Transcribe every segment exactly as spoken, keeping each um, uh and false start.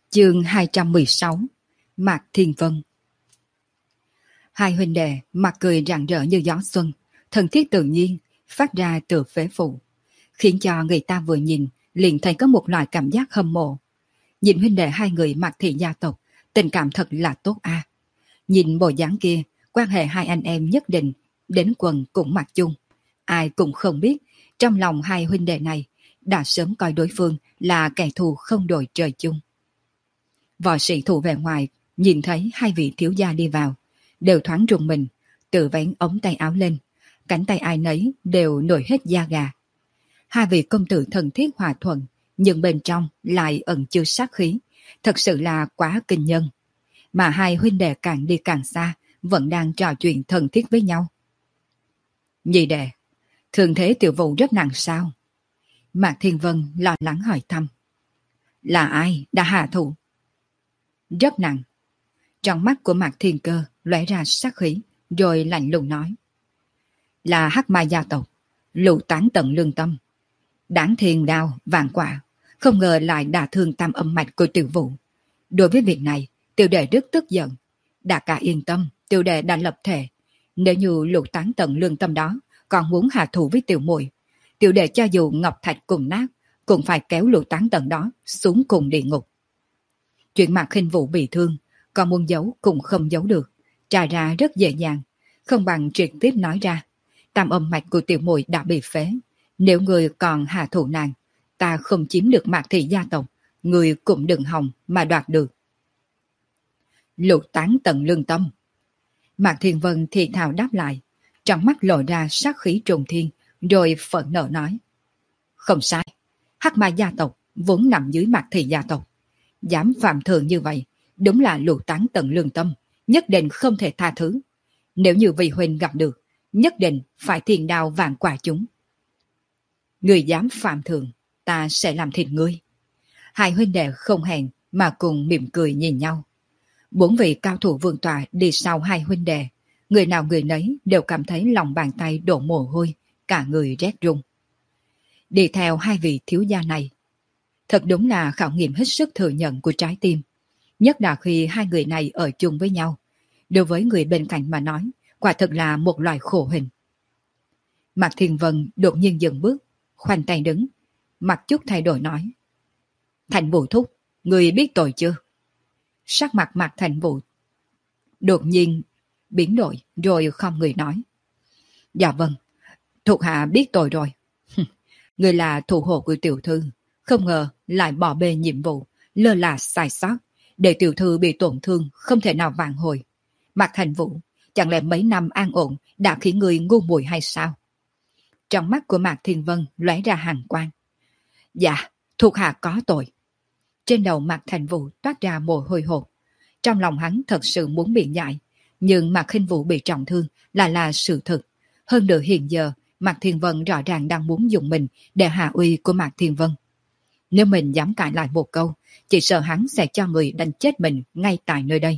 Chương hai trăm mười sáu. Mạc Thiên Vân. Hai huynh đệ mặt cười rạng rỡ như gió xuân, thân thiết tự nhiên, phát ra từ phế phủ, khiến cho người ta vừa nhìn liền thấy có một loại cảm giác hâm mộ. Nhìn huynh đệ hai người Mạc thị gia tộc, tình cảm thật là tốt a. Nhìn bộ dáng kia, quan hệ hai anh em nhất định đến quần cũng mặc chung. Ai cũng không biết, trong lòng hai huynh đệ này đã sớm coi đối phương là kẻ thù không đội trời chung. Võ sĩ thủ vệ ngoài nhìn thấy hai vị thiếu gia đi vào, đều thoáng rùng mình, tự vén ống tay áo lên, cánh tay ai nấy đều nổi hết da gà. Hai vị công tử thân thiết hòa thuận, nhưng bên trong lại ẩn chứa sát khí, thật sự là quá kinh nhân. Mà hai huynh đệ càng đi càng xa, vẫn đang trò chuyện thân thiết với nhau. Nhị đệ, thường thế tiểu vụ rất nặng sao? Mạc Thiên Vân lo lắng hỏi thăm. Là ai đã hạ thủ? Rất nặng. Trong mắt của Mạc Thiên Cơ lóe ra sát khí, rồi lạnh lùng nói. Là Hắc Ma gia tộc, lũ tán tận lương tâm. Đáng thiên đao, vạn quả, không ngờ lại đả thương tam âm mạch của tiểu vụ. Đối với việc này, tiểu đệ rất tức giận. Đại ca yên tâm, tiểu đệ đã lập thể. Nếu như lũ tán tận lương tâm đó còn muốn hạ thủ với tiểu muội, tiểu đệ cho dù ngọc thạch cùng nát, cũng phải kéo lũ tán tận đó xuống cùng địa ngục. Chuyện Mạc Khinh Vũ bị thương, còn muốn giấu cũng không giấu được, trải ra rất dễ dàng, không bằng trực tiếp nói ra. Tam âm mạch của tiểu muội đã bị phế, nếu người còn hạ thủ nàng, ta không chiếm được Mạc thị gia tộc, người cũng đừng hòng mà đoạt được. Lục tán tận lương tâm. Mạc Thiên Vân thì thào đáp lại, trong mắt lộ ra sát khí trùng thiên, rồi phẫn nộ nói. Không sai, Hắc Ma gia tộc vốn nằm dưới Mạc thị gia tộc. Dám phạm thường như vậy, đúng là lục tán tận lương tâm, nhất định không thể tha thứ. Nếu như vị huynh gặp được, nhất định phải thiên đao vạn quả chúng. Người dám phạm thường, ta sẽ làm thịt ngươi. Hai huynh đệ không hẹn mà cùng mỉm cười nhìn nhau. Bốn vị cao thủ vương tọa đi sau hai huynh đệ, người nào người nấy đều cảm thấy lòng bàn tay đổ mồ hôi, cả người rét run. Đi theo hai vị thiếu gia này, thật đúng là khảo nghiệm hết sức thừa nhận của trái tim. Nhất là khi hai người này ở chung với nhau, đối với người bên cạnh mà nói, quả thật là một loại khổ hình. Mạc Thiên Vân đột nhiên dừng bước, khoanh tay đứng, mặt chút thay đổi nói. Thành Vũ thúc, người biết tội chưa? Sắc mặt Mạc Thành Vũ đột nhiên biến đổi, rồi không người nói. Dạ vâng, thuộc hạ biết tội rồi. Người là thủ hộ của tiểu thư, không ngờ lại bỏ bê nhiệm vụ, lơ là sai sót, để tiểu thư bị tổn thương không thể nào vãn hồi. Mạc Thành Vũ, chẳng lẽ mấy năm an ổn đã khiến người ngu muội hay sao? Trong mắt của Mạc Thiên Vân lóe ra hàn quang. Dạ, thuộc hạ có tội. Trên đầu Mạc Thành Vũ toát ra mồ hôi hột. Trong lòng hắn thật sự muốn biện giải, nhưng Mạc Khinh Vũ bị trọng thương là là sự thật. Hơn nữa hiện giờ, Mạc Thiên Vân rõ ràng đang muốn dùng mình để hạ uy của Mạc Thiên Vân. Nếu mình dám cãi lại một câu, chỉ sợ hắn sẽ cho người đánh chết mình ngay tại nơi đây.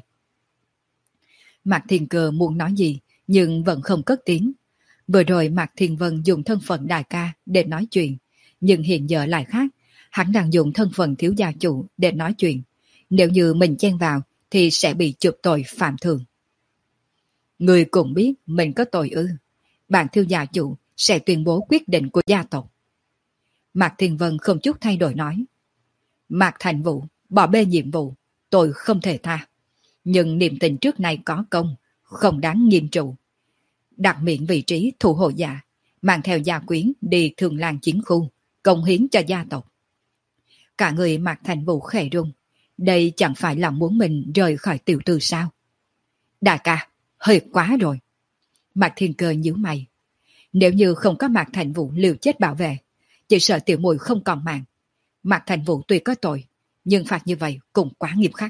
Mạc Thiên Cơ muốn nói gì, nhưng vẫn không cất tiếng. Vừa rồi Mạc Thiên Vân dùng thân phận đại ca để nói chuyện, nhưng hiện giờ lại khác. Hắn đang dùng thân phận thiếu gia chủ để nói chuyện. Nếu như mình chen vào, thì sẽ bị chụp tội phạm thường. Người cũng biết mình có tội ư. Bạn thiếu gia chủ sẽ tuyên bố quyết định của gia tộc. Mạc Thiên Vân không chút thay đổi nói. Mạc Thành Vũ bỏ bê nhiệm vụ, tôi không thể tha. Nhưng niềm tình trước nay có công, không đáng nghiêm trụ. Đặt miệng vị trí thủ hộ giả, mang theo gia quyến đi thường làng chiến khu, công hiến cho gia tộc. Cả người Mạc Thành Vũ khẽ run. Đây chẳng phải là muốn mình rời khỏi tiểu tư sao? Đại ca, hơi quá rồi. Mạc Thiên Cơ nhíu mày. Nếu như không có Mạc Thành Vũ liều chết bảo vệ, chỉ sợ tiểu muội không còn mạng. Mạc Thành Vũ tuy có tội, nhưng phạt như vậy cũng quá nghiêm khắc.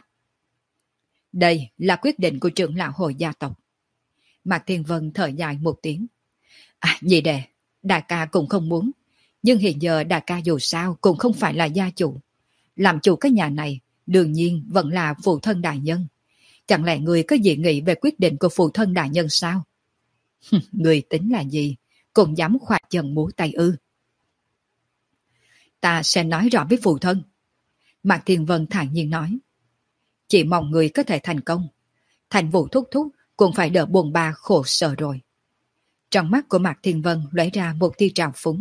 Đây là quyết định của trưởng lão hội gia tộc. Mạc Thiên Vân thở dài một tiếng. À, nhị đệ, đại ca cũng không muốn. Nhưng hiện giờ đại ca dù sao cũng không phải là gia chủ. Làm chủ cái nhà này, đương nhiên vẫn là phụ thân đại nhân. Chẳng lẽ người có dị nghị về quyết định của phụ thân đại nhân sao? Người tính là gì? Cũng dám khoa chân múa tay ư? Ta sẽ nói rõ với phụ thân. Mạc Thiên Vân thản nhiên nói. Chỉ mong người có thể thành công. Thành Vũ thúc thúc cũng phải đỡ buồn ba khổ sở rồi. Trong mắt của Mạc Thiên Vân lóe ra một tia trào phúng.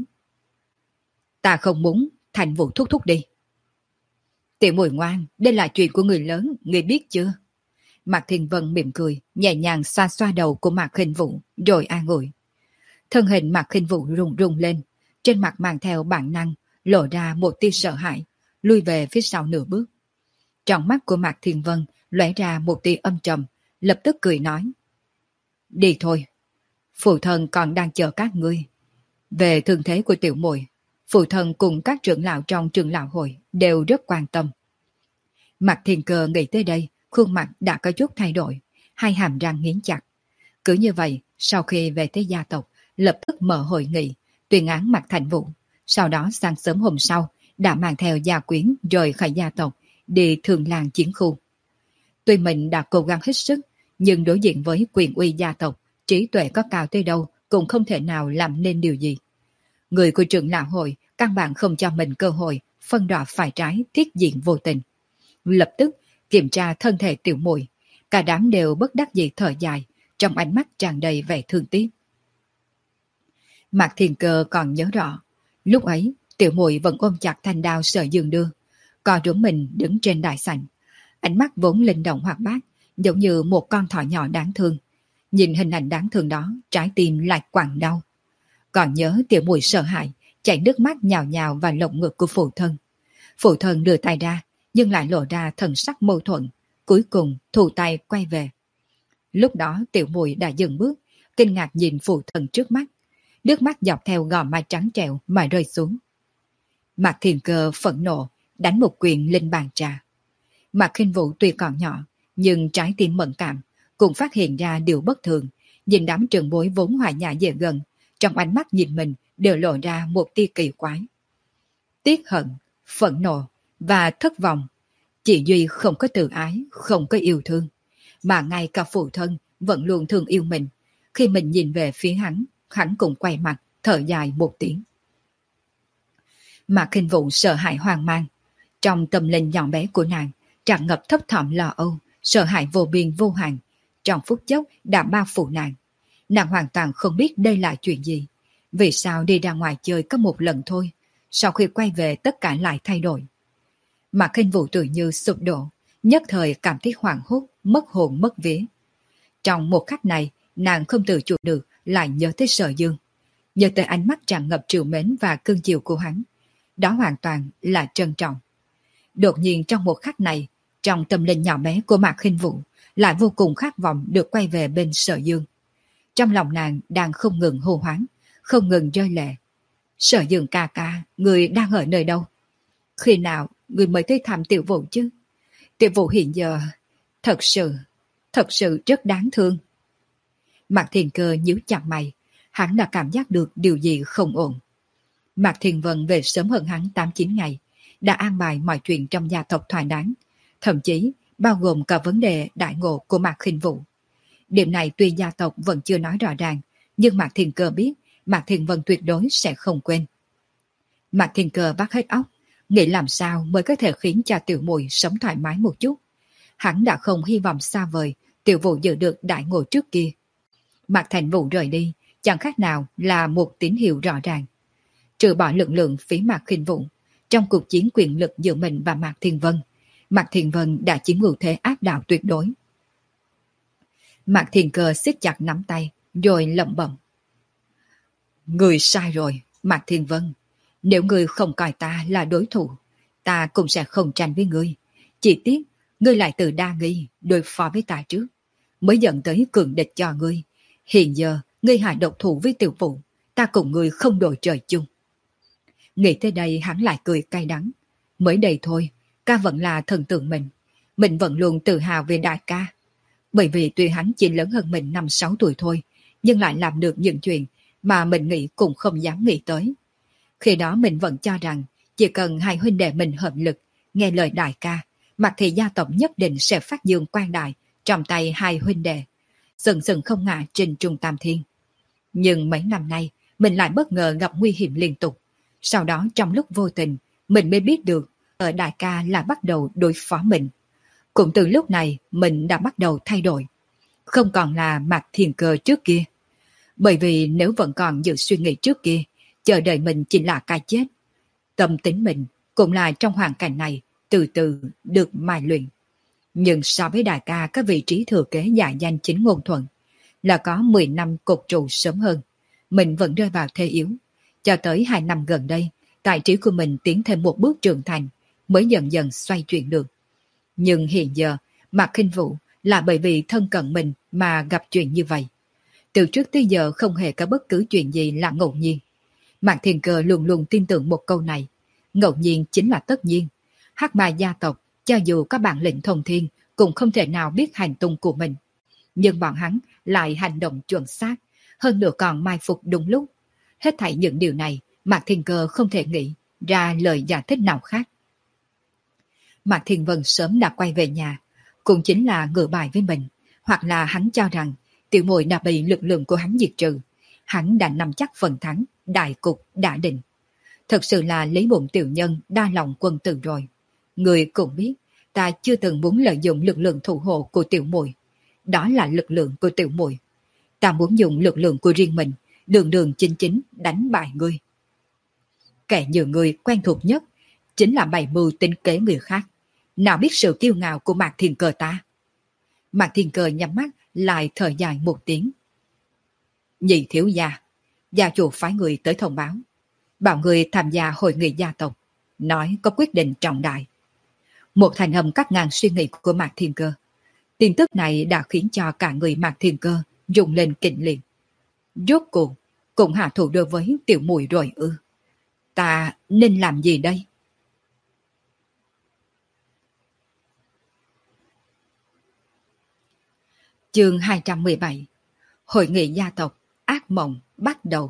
Ta không muốn Thành Vũ thúc thúc đi. Tiểu Mùi ngoan, đây là chuyện của người lớn, người biết chưa? Mạc Thiên Vân mỉm cười, nhẹ nhàng xoa xoa đầu của Mạc Khinh Vũ, rồi an ủi. Thân hình Mạc Khinh Vũ rung rung lên, trên mặt mang theo bản năng, lộ ra một tia sợ hãi, lui về phía sau nửa bước. Trong mắt của Mạc Thiên Vân lóe ra một tia âm trầm, lập tức cười nói. Đi thôi, phụ thân còn đang chờ các ngươi. Về thương thế của tiểu muội, phụ thân cùng các trưởng lão trong trưởng lão hội đều rất quan tâm. Mạc Thiên Cơ nghĩ tới đây, khuôn mặt đã có chút thay đổi, hai hàm răng nghiến chặt. Cứ như vậy, sau khi về tới gia tộc, lập tức mở hội nghị, tuyên án Mạc Thành Vũ. Sau đó sáng sớm hôm sau, đã mang theo gia quyến rời khỏi gia tộc, đi thường làng chiến khu. Tuy mình đã cố gắng hết sức, nhưng đối diện với quyền uy gia tộc, trí tuệ có cao tới đâu cũng không thể nào làm nên điều gì. Người của trưởng lão hội căn bản không cho mình cơ hội phân rõ phải trái, thiết diện vô tình. Lập tức kiểm tra thân thể tiểu muội, cả đám đều bất đắc dĩ thở dài, trong ánh mắt tràn đầy vẻ thương tiếc. Mạc Thiên Cơ còn nhớ rõ, lúc ấy tiểu muội vẫn ôm chặt thanh đao Sở Dương đưa, co rúm mình đứng trên đại sảnh, ánh mắt vốn linh động hoạt bát, giống như một con thỏ nhỏ đáng thương. Nhìn hình ảnh đáng thương đó, trái tim lại quặn đau. Còn nhớ tiểu muội sợ hãi, chảy nước mắt nhào nhào vào lồng ngực của phụ thân. Phụ thân đưa tay ra, nhưng lại lộ ra thần sắc mâu thuẫn, cuối cùng thu tay quay về. Lúc đó tiểu muội đã dừng bước, kinh ngạc nhìn phụ thân trước mắt, nước mắt dọc theo gò má trắng trẻo mà rơi xuống. Mạc Thiên Cơ phẫn nộ, đánh một quyền lên bàn trà. Mạc Khinh Vũ tuy còn nhỏ, nhưng trái tim mẫn cảm, cũng phát hiện ra điều bất thường, nhìn đám trường bối vốn hòa nhã dễ gần, trong ánh mắt nhìn mình đều lộ ra một tia kỳ quái. Tiếc hận, phẫn nộ và thất vọng. Chỉ duy không có tự ái, không có yêu thương, mà ngay cả phụ thân vẫn luôn thương yêu mình. Khi mình nhìn về phía hắn, hắn cũng quay mặt, thở dài một tiếng. Mạc Khinh Vũ sợ hãi hoang mang. Trong tâm linh nhỏ bé của nàng, tràn ngập thấp thỏm lo âu, sợ hãi vô biên vô hạn, trong phút chốc đã bao phủ nàng. Nàng hoàn toàn không biết đây là chuyện gì. Vì sao đi ra ngoài chơi có một lần thôi, sau khi quay về tất cả lại thay đổi. Mạc Khinh Vũ tự như sụp đổ, nhất thời cảm thấy hoảng hốt, mất hồn mất vía. Trong một khắc này, nàng không tự chủ được lại nhớ tới Sở Dương, nhớ tới ánh mắt tràn ngập trìu mến và cưng chiều của hắn. Đó hoàn toàn là trân trọng. Đột nhiên trong một khắc này, trong tâm linh nhỏ bé của Mạc Khinh Vũ lại vô cùng khát vọng được quay về bên Sở Dương. Trong lòng nàng đang không ngừng hô hoáng, không ngừng rơi lệ. Sở Dương ca ca, người đang ở nơi đâu? Khi nào người mới tới thăm Tiểu Vũ chứ? Tiểu Vũ hiện giờ thật sự, thật sự rất đáng thương. Mạc Thiên Cơ nhíu chặt mày, hắn đã cảm giác được điều gì không ổn. Mạc Thiên Vân về sớm hơn hắn tám chín ngày, đã an bài mọi chuyện trong gia tộc thỏa đáng, thậm chí bao gồm cả vấn đề đại ngộ của Mạc Khinh Vũ. Điểm này tuy gia tộc vẫn chưa nói rõ ràng, nhưng Mạc Thiên Cơ biết Mạc Thiên Vân tuyệt đối sẽ không quên. Mạc Thiên Cơ bắt hết óc, nghĩ làm sao mới có thể khiến cho tiểu muội sống thoải mái một chút. Hắn đã không hy vọng xa vời tiểu Vũ giữ được đại ngộ trước kia. Mạc Thành Vũ rời đi chẳng khác nào là một tín hiệu rõ ràng. Trừ bỏ lực lượng phía Mạc Khinh Vũ, trong cuộc chiến quyền lực giữa mình và Mạc Thiên Vân, Mạc Thiên Vân đã chiếm ưu thế áp đảo tuyệt đối. Mạc Thiên Cơ siết chặt nắm tay, rồi lẩm bẩm. Người sai rồi, Mạc Thiên Vân. Nếu ngươi không coi ta là đối thủ, ta cũng sẽ không tranh với ngươi. Chỉ tiếc, ngươi lại tự đa nghi, đối phó với ta trước, mới dẫn tới cường địch cho ngươi. Hiện giờ, ngươi hạ độc thủ với Tiểu Vũ, ta cùng ngươi không đội trời chung. Nghĩ tới đây hắn lại cười cay đắng. Mới đây thôi, ca vẫn là thần tượng mình. Mình vẫn luôn tự hào về đại ca. Bởi vì tuy hắn chỉ lớn hơn mình năm sáu tuổi thôi, nhưng lại làm được những chuyện mà mình nghĩ cũng không dám nghĩ tới. Khi đó mình vẫn cho rằng chỉ cần hai huynh đệ mình hợp lực, nghe lời đại ca, mặt thì gia tộc nhất định sẽ phát dương quang đại trong tay hai huynh đệ, sừng sừng không ngã trên trung tam thiên. Nhưng mấy năm nay, mình lại bất ngờ gặp nguy hiểm liên tục. Sau đó trong lúc vô tình, mình mới biết được ở đại ca là bắt đầu đối phó mình. Cũng từ lúc này mình đã bắt đầu thay đổi, không còn là Mạc Thiên Cơ trước kia. Bởi vì nếu vẫn còn giữ suy nghĩ trước kia, chờ đợi mình chỉ là cái chết. Tâm tính mình cũng là trong hoàn cảnh này từ từ được mài luyện. Nhưng so với đại ca các vị trí thừa kế giả danh chính ngôn thuận, là có mười năm cột trụ sớm hơn, mình vẫn rơi vào thế yếu. Cho tới hai năm gần đây, tài trí của mình tiến thêm một bước trưởng thành, mới dần dần xoay chuyển được. Nhưng hiện giờ, Mạc Khinh Vũ là bởi vì thân cận mình mà gặp chuyện như vậy. Từ trước tới giờ không hề có bất cứ chuyện gì là ngẫu nhiên. Mạc Thiên Cơ luôn luôn tin tưởng một câu này. Ngẫu nhiên chính là tất nhiên. Hắc Ma gia tộc, cho dù có bản lĩnh thông thiên, cũng không thể nào biết hành tung của mình. Nhưng bọn hắn lại hành động chuẩn xác, hơn nữa còn mai phục đúng lúc. Hết thảy những điều này, Mạc Thiên Cơ không thể nghĩ ra lời giải thích nào khác. Mạc Thiên Vân sớm đã quay về nhà, cũng chính là ngửa bài với mình, hoặc là hắn cho rằng tiểu muội đã bị lực lượng của hắn diệt trừ, hắn đã nắm chắc phần thắng, đại cục đã định. Thật sự là lấy bụng tiểu nhân đa lòng quân tử rồi. Người cũng biết, ta chưa từng muốn lợi dụng lực lượng thủ hộ của tiểu muội, đó là lực lượng của tiểu muội. Ta muốn dùng lực lượng của riêng mình, đường đường chính chính đánh bại ngươi. Kẻ như người quen thuộc nhất chính là bày mưu tính kế người khác, nào biết sự kiêu ngạo của Mạc Thiên Cơ ta. Mạc Thiên Cơ nhắm mắt lại thở dài một tiếng. Nhị thiếu gia, gia chủ phái người tới thông báo, bảo người tham gia hội nghị gia tộc, nói có quyết định trọng đại. Một thành âm cắt ngang suy nghĩ của Mạc Thiên Cơ. Tin tức này đã khiến cho cả người Mạc Thiên Cơ rung lên kinh liền. Rốt cuộc cũng hạ thủ đối với tiểu muội rồi ư? Ta nên làm gì đây? Chương hai trăm mười bảy. Hội nghị gia tộc, ác mộng bắt đầu.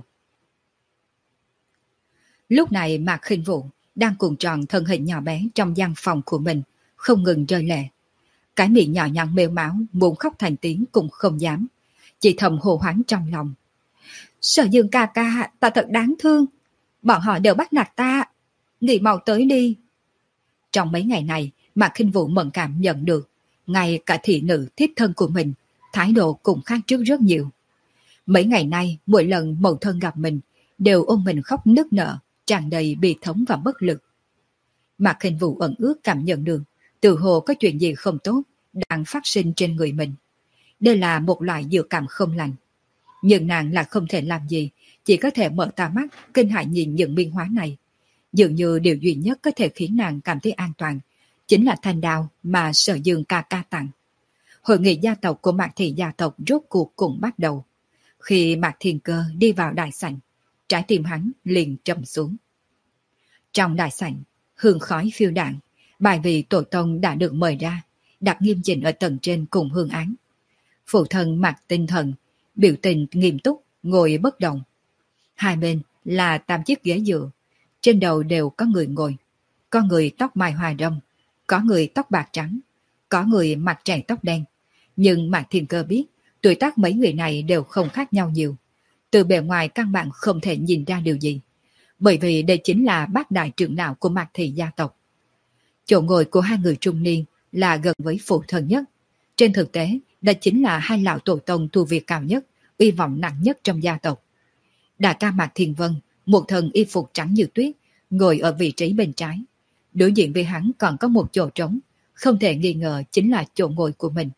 Lúc này Mạc Khinh Vũ đang cuộn tròn thân hình nhỏ bé trong gian phòng của mình, không ngừng rơi lệ. Cái miệng nhỏ nhắn mếu máu muốn khóc thành tiếng cũng không dám, chỉ thầm hồ hoáng trong lòng. Sở Dương ca ca, ta thật đáng thương, bọn họ đều bắt nạt ta, nghỉ mau tới đi. Trong mấy ngày này, Mạc Khinh Vũ mẫn cảm nhận được, ngay cả thị nữ thiếp thân của mình, thái độ cũng khác trước rất nhiều. Mấy ngày nay, mỗi lần mẫu thân gặp mình, đều ôm mình khóc nức nở, tràn đầy bi thống và bất lực. Mạc Khinh Vũ ẩn ước cảm nhận được, tự hồ có chuyện gì không tốt đang phát sinh trên người mình. Đây là một loại dự cảm không lành. Nhưng nàng là không thể làm gì, chỉ có thể mở to mắt, kinh hãi nhìn những biến hóa này. Dường như điều duy nhất có thể khiến nàng cảm thấy an toàn, chính là thanh đao mà Sở Dương ca ca tặng. Hội nghị gia tộc của Mạc Thị gia tộc rốt cuộc cũng bắt đầu. Khi Mạc Thiên Cơ đi vào đại sảnh, trái tim hắn liền trầm xuống. Trong đại sảnh, hương khói phiêu đạn, bài vị tổ tông đã được mời ra, đặt nghiêm chỉnh ở tầng trên cùng hương án. Phụ thân Mạc Tinh Thần, biểu tình nghiêm túc, ngồi bất động. Hai bên là tám chiếc ghế dựa, trên đầu đều có người ngồi. Có người tóc mai hoa râm, có người tóc bạc trắng, có người mặt trẻ tóc đen. Nhưng Mạc Thiên Cơ biết, tuổi tác mấy người này đều không khác nhau nhiều. Từ bề ngoài căn bản không thể nhìn ra điều gì. Bởi vì đây chính là bác đại trưởng lão của Mạc Thị gia tộc. Chỗ ngồi của hai người trung niên là gần với phụ thân nhất. Trên thực tế, đó chính là hai lão tổ tông tu vi cao nhất, uy vọng nặng nhất trong gia tộc. Đại ca Mạc Thiên Vân, một thân y phục trắng như tuyết, ngồi ở vị trí bên trái. Đối diện với hắn còn có một chỗ trống, không thể nghi ngờ chính là chỗ ngồi của mình.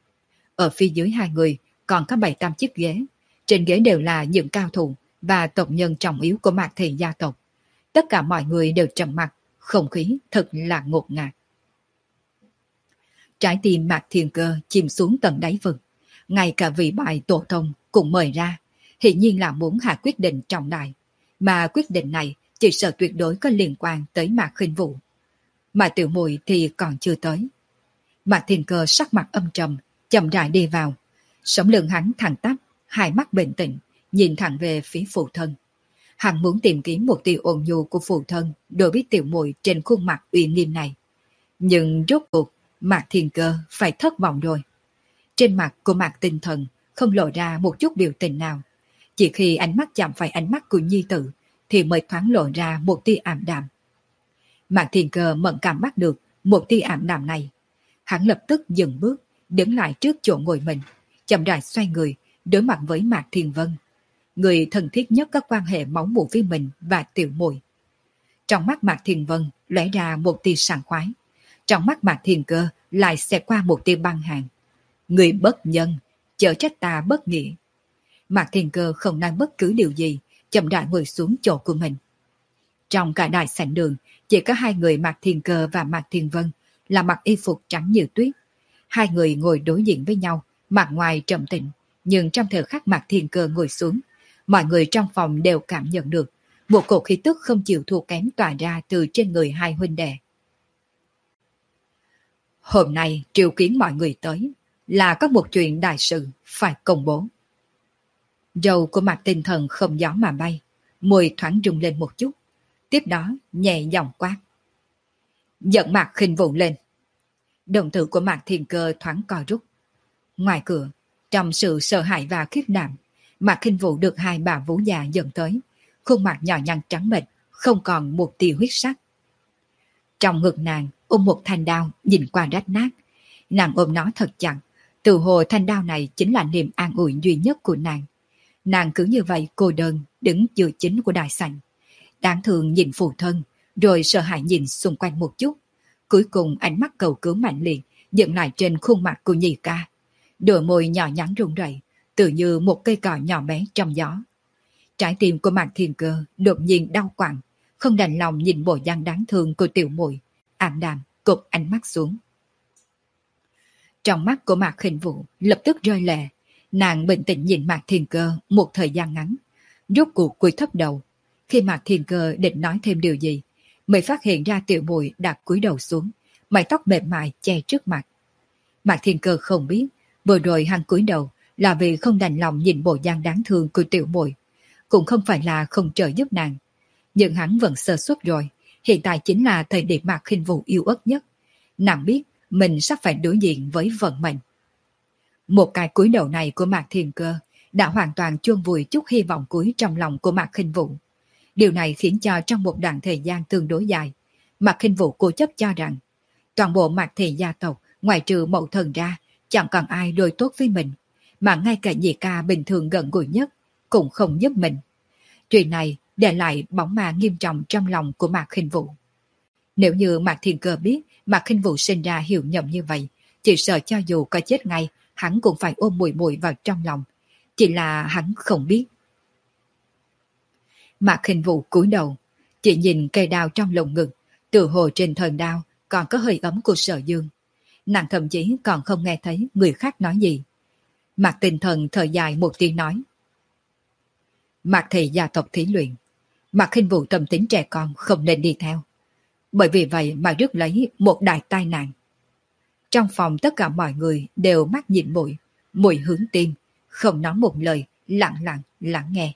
Ở phía dưới hai người còn có bảy tám chiếc ghế. Trên ghế đều là những cao thủ và tộc nhân trọng yếu của Mạc Thị gia tộc. Tất cả mọi người đều trầm mặc, không khí thật là ngột ngạt. Trái tim Mạc Thiên Cơ chìm xuống tận đáy vực. Ngay cả vị bài tổ tông cũng mời ra, hiển nhiên là muốn hạ quyết định trọng đại. Mà quyết định này chỉ sợ tuyệt đối có liên quan tới Mạc Khinh Vũ. Mà tiểu muội thì còn chưa tới. Mạc Thiên Cơ sắc mặt âm trầm, chậm rãi đi vào. Sống lưng hắn thẳng tắp, hai mắt bình tĩnh, nhìn thẳng về phía phụ thân. Hắn muốn tìm kiếm một tia ôn nhu của phụ thân đối với tiểu muội trên khuôn mặt uy nghiêm này. Nhưng rốt cuộc, Mạc Thiên Cơ phải thất vọng rồi. Trên mặt của Mạc Tinh Thần không lộ ra một chút biểu tình nào. Chỉ khi ánh mắt chạm phải ánh mắt của nhi tử thì mới thoáng lộ ra một tia ảm đạm. Mạc Thiên Cơ mẫn cảm bắt được một tia ảm đạm này. Hắn lập tức dừng bước, đứng lại trước chỗ ngồi mình, chậm rãi xoay người, đối mặt với Mạc Thiên Vân, người thân thiết nhất có quan hệ máu mủ với mình và Tiểu Muội. Trong mắt Mạc Thiên Vân lóe ra một tia sảng khoái, trong mắt Mạc Thiên Cơ lại xẹt qua một tia băng hàn. Người bất nhân, chớ trách ta bất nghĩa. Mạc Thiên Cơ không nói bất cứ điều gì, chậm rãi ngồi xuống chỗ của mình. Trong cả đại sảnh đường, chỉ có hai người Mạc Thiên Cơ và Mạc Thiên Vân là mặc y phục trắng như tuyết. Hai người ngồi đối diện với nhau, mặt ngoài trầm tĩnh, nhưng trong thời khắc Mạc Thiên Cơ ngồi xuống, mọi người trong phòng đều cảm nhận được một cổ khí tức không chịu thua kém tỏa ra từ trên người hai huynh đệ. Hôm nay triệu kiến mọi người tới là có một chuyện đại sự phải công bố. Râu của Mạc Tinh Thần không gió mà bay, môi thoáng rung lên một chút, tiếp đó nhẹ giọng quát: "Dẫn Mạc Khinh Vũ lên." Đồng tử của Mạc Thiên Cơ thoáng co rút. Ngoài cửa, trong sự sợ hãi và khiếp đảm, Mạc Khinh Vũ được hai bà vũ già dẫn tới, khuôn mặt nhỏ nhắn trắng bệch, không còn một tia huyết sắc. Trong ngực nàng ôm một thanh đao nhìn qua rách nát, nàng ôm nó thật chặt, tự hồ thanh đao này chính là niềm an ủi duy nhất của nàng. Nàng cứ như vậy cô đơn đứng giữa chính của đại sảnh, đáng thương nhìn phụ thân, rồi sợ hãi nhìn xung quanh một chút, cuối cùng ánh mắt cầu cứu mạnh liệt dừng lại trên khuôn mặt của nhị ca, đôi môi nhỏ nhắn run rẩy, tự như một cây cỏ nhỏ bé trong gió. Trái tim của Mạc Thiên Cơ đột nhiên đau quặn, không đành lòng nhìn bộ dáng đáng thương của tiểu muội, ảm đạm cụp ánh mắt xuống. Trong mắt của Mạc Khinh Vũ lập tức rơi lệ, nàng bình tĩnh nhìn Mạc Thiên Cơ một thời gian ngắn, rốt cuộc cúi thấp đầu. Khi Mạc Thiên Cơ định nói thêm điều gì, mới phát hiện ra tiểu muội đã cúi đầu xuống, mái tóc mềm mại che trước mặt. Mạc Thiên Cơ không biết, vừa rồi hắn cúi đầu là vì không đành lòng nhìn bộ dáng đáng thương của tiểu muội, cũng không phải là không trợ giúp nàng. Nhưng hắn vẫn sơ suất rồi, hiện tại chính là thời điểm Mạc Khinh Vũ yêu ớt nhất. Nàng biết mình sắp phải đối diện với vận mệnh. Một cái cúi đầu này của Mạc Thiên Cơ đã hoàn toàn chôn vùi chút hy vọng cuối trong lòng của Mạc Khinh Vũ. Điều này khiến cho trong một đoạn thời gian tương đối dài, Mạc Khinh Vũ cố chấp cho rằng toàn bộ Mạc thị gia tộc ngoài trừ mẫu thần ra chẳng còn ai đối tốt với mình, mà ngay cả nhị ca bình thường gần gũi nhất cũng không giúp mình. Chuyện này để lại bóng ma nghiêm trọng trong lòng của Mạc Khinh Vũ. Nếu như Mạc Thiên Cơ biết Mạc Khinh Vũ sinh ra hiểu nhầm như vậy, chỉ sợ cho dù có chết ngay, hắn cũng phải ôm muội muội vào trong lòng. Chỉ là hắn không biết. Mạc Khinh Vũ cúi đầu, chỉ nhìn cây đao trong lồng ngực, tự hồ trên thân đao còn có hơi ấm của Sở Dương. Nàng thậm chí còn không nghe thấy người khác nói gì. Mạc Tinh Thần thở dài một tiếng nói: Mạc thị gia tộc thí luyện, Mạc Khinh Vũ tâm tính trẻ con không nên đi theo. Bởi vì vậy mà rước lấy một đại tai nạn. Trong phòng tất cả mọi người đều mắt nhìn mũi, mũi hướng tim, không nói một lời, lặng lặng lắng nghe.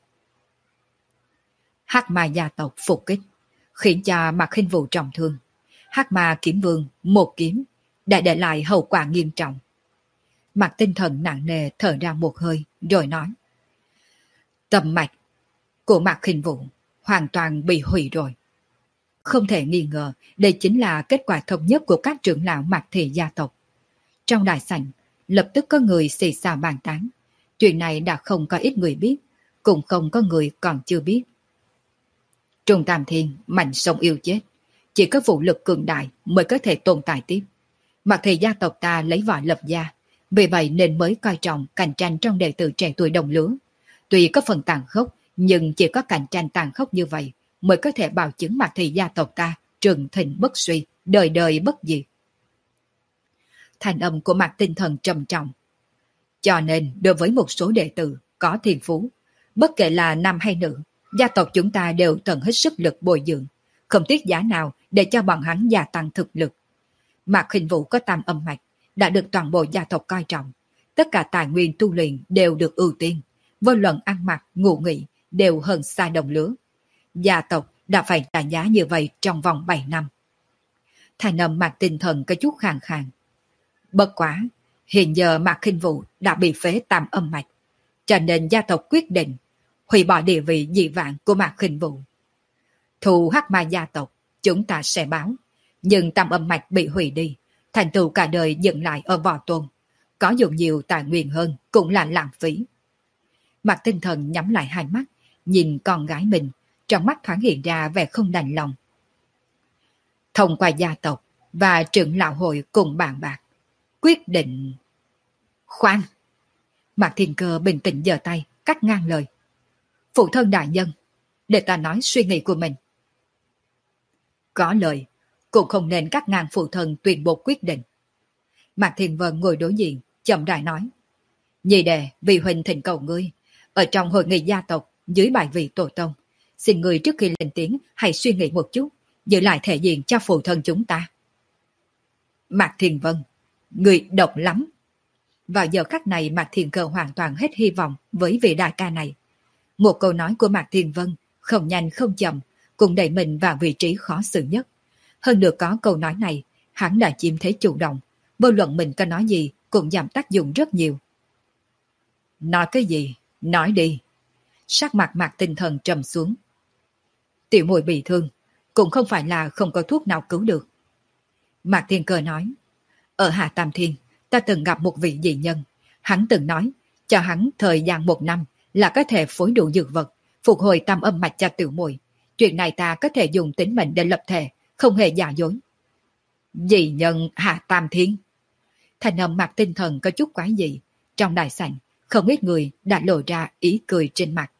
Hắc Ma gia tộc phục kích, khiến cho Mạc Khinh Vũ trọng thương. Hắc Ma kiếm vương một kiếm đã để lại hậu quả nghiêm trọng. Mạc Tinh Thần nặng nề thở ra một hơi rồi nói: Tâm mạch của Mạc Khinh Vũ hoàn toàn bị hủy rồi. Không thể nghi ngờ đây chính là kết quả thống nhất của các trưởng lão Mạc thị gia tộc. Trong đại sảnh lập tức có người xì xào bàn tán. Chuyện này đã không có ít người biết, cũng không có người còn chưa biết. Trùng Tam Thiên mạnh sống yêu chết, chỉ có vũ lực cường đại mới có thể tồn tại tiếp. Mạc thị gia tộc ta lấy võ lập gia, vì vậy nên mới coi trọng cạnh tranh trong đệ tử trẻ tuổi đồng lứa. Tuy có phần tàn khốc, nhưng chỉ có cạnh tranh tàn khốc như vậy mới có thể bảo chứng Mạc thị gia tộc ta trường thịnh bất suy, đời đời bất diệt. Thành âm của Mạc Tinh Thần trầm trọng. Cho nên đối với một số đệ tử có thiên phú, bất kể là nam hay nữ, gia tộc chúng ta đều tận hết sức lực bồi dưỡng, không tiếc giá nào để cho bọn hắn gia tăng thực lực. Mạc Khinh Vũ có tam âm mạch, đã được toàn bộ gia tộc coi trọng. Tất cả tài nguyên tu luyện đều được ưu tiên, vô luận ăn mặc, ngủ nghỉ đều hơn xa đồng lứa. Gia tộc đã phải trả giá như vậy trong vòng bảy năm. Thành âm Mạc Tinh Thần có chút khàn khàn. Bất quá, hiện giờ Mạc Khinh Vũ đã bị phế tam âm mạch, cho nên gia tộc quyết định hủy bỏ địa vị dị vãng của Mạc Khinh Vũ. Thù Hắc Ma gia tộc chúng ta sẽ báo, nhưng tam âm mạch bị hủy đi, thành tựu cả đời dừng lại ở võ tôn, có dùng nhiều tài nguyên hơn cũng là lãng phí. Mạc Tinh Thần nhắm lại hai mắt, nhìn con gái mình, trong mắt thoáng hiện ra vẻ không đành lòng. Thông qua gia tộc và trưởng lão hội cùng bàn bạc, quyết định... Khoan! Mạc Thiên Cơ bình tĩnh giơ tay, cắt ngang lời. Phụ thân đại nhân, để ta nói suy nghĩ của mình. Có lời, cũng không nên cắt ngang phụ thân tuyên bố quyết định. Mạc Thiên Vân ngồi đối diện, chậm rãi nói. Nhị đệ, vì huynh thỉnh cầu ngươi, ở trong hội nghị gia tộc, dưới bài vị tổ tông, xin ngươi trước khi lên tiếng hãy suy nghĩ một chút, giữ lại thể diện cho phụ thân chúng ta. Mạc Thiên Vân, ngươi độc lắm. Vào giờ khắc này Mạc Thiên Cơ hoàn toàn hết hy vọng với vị đại ca này. Một câu nói của Mạc Thiên Vân, không nhanh không chậm, cũng đẩy mình vào vị trí khó xử nhất. Hơn được có câu nói này, hắn đã chiếm thế chủ động, vô luận mình có nói gì cũng giảm tác dụng rất nhiều. Nói cái gì? Nói đi. Sắc mặt Mạc Tinh Thần trầm xuống. Tiểu muội bị thương, cũng không phải là không có thuốc nào cứu được. Mạc Thiên Cơ nói, ở Hạ Tam Thiên, ta từng gặp một vị dị nhân. Hắn từng nói, cho hắn thời gian một năm là có thể phối đủ dược vật, phục hồi tam âm mạch cho tiểu muội. Chuyện này ta có thể dùng tính mệnh để lập thể, không hề giả dối. Dị nhân Hạ Tam Thiên. Thành âm Mạc Tinh Thần có chút quái dị. Trong đại sảnh, không ít người đã lộ ra ý cười trên mặt.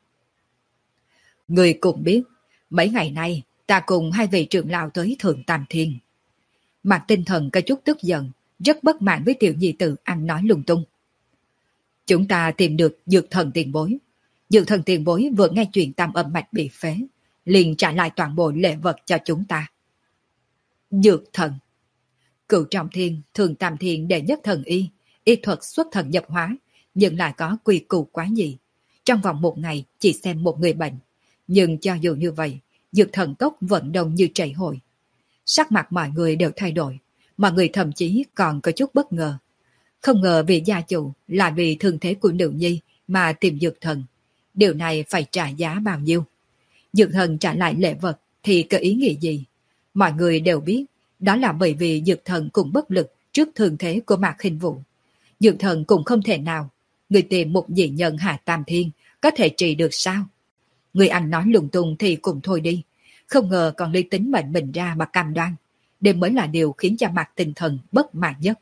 Người cũng biết, mấy ngày nay ta cùng hai vị trưởng lão tới Thượng Tam Thiên. Mạc Tinh Thần có chút tức giận, rất bất mãn với tiểu nhi tử ăn nói lung tung. Chúng ta tìm được dược thần tiền bối. Dược thần tiền bối vừa nghe chuyện tam âm mạch bị phế, liền trả lại toàn bộ lễ vật cho chúng ta. Dược thần. Cửu Trọng Thiên, Thường Tam Thiên đệ nhất thần y, y thuật xuất thần nhập hóa, nhưng lại có quy củ quá gì. Trong vòng một ngày chỉ xem một người bệnh. Nhưng cho dù như vậy, dược thần cốc vẫn đông như chảy hội. Sắc mặt mọi người đều thay đổi, mọi người thậm chí còn có chút bất ngờ. Không ngờ vì gia chủ là vì thương thế của nữ nhi mà tìm dược thần. Điều này phải trả giá bao nhiêu? Dược thần trả lại lễ vật thì có ý nghĩa gì? Mọi người đều biết, đó là bởi vì dược thần cũng bất lực trước thương thế của Mạc Khinh Vũ. Dược thần cũng không thể nào. Người tìm một dị nhân Hạ Tam Thiên có thể trị được sao? Người ăn nói lung tung thì cũng thôi đi. Không ngờ còn lấy tính mệnh mình ra mà cam đoan. Đây mới là điều khiến cho Mạc Tinh Thần bất mãn nhất.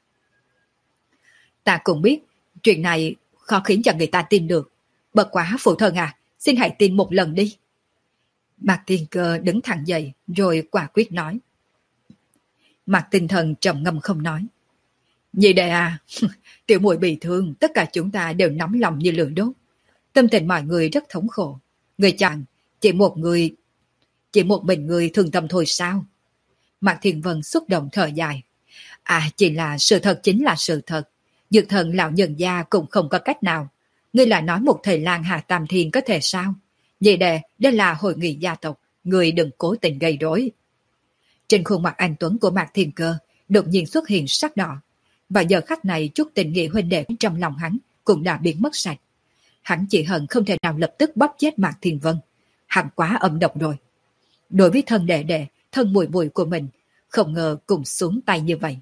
Ta cũng biết, chuyện này khó khiến cho người ta tin được. Bất quá phụ thân à, xin hãy tin một lần đi. Mạc Thiên Cơ đứng thẳng dậy rồi quả quyết nói. Mạc Tinh Thần trầm ngâm không nói. Nhị đệ à, tiểu muội bị thương, tất cả chúng ta đều nóng lòng như lửa đốt. Tâm tình mọi người rất thống khổ. Người chàng, chỉ một người, chỉ một mình người thương tâm thôi sao? Mạc Thiên Vân xúc động thở dài. À, chỉ là sự thật chính là sự thật. Dược thần lão nhân gia cũng không có cách nào. Ngươi lại nói một thầy lang Hạ Tam Thiên có thể sao? Nhị đệ, đây là hội nghị gia tộc, ngươi đừng cố tình gây rối. Trên khuôn mặt anh tuấn của Mạc Thiên Cơ đột nhiên xuất hiện sắc đỏ. Và giờ khắc này chút tình nghĩa huynh đệ trong lòng hắn cũng đã biến mất sạch. Hắn chỉ hận không thể nào lập tức bóp chết Mạc Thiên Vân. Hắn quá âm độc rồi. Đối với thân đệ đệ, thân mùi mùi của mình, không ngờ cùng xuống tay như vậy.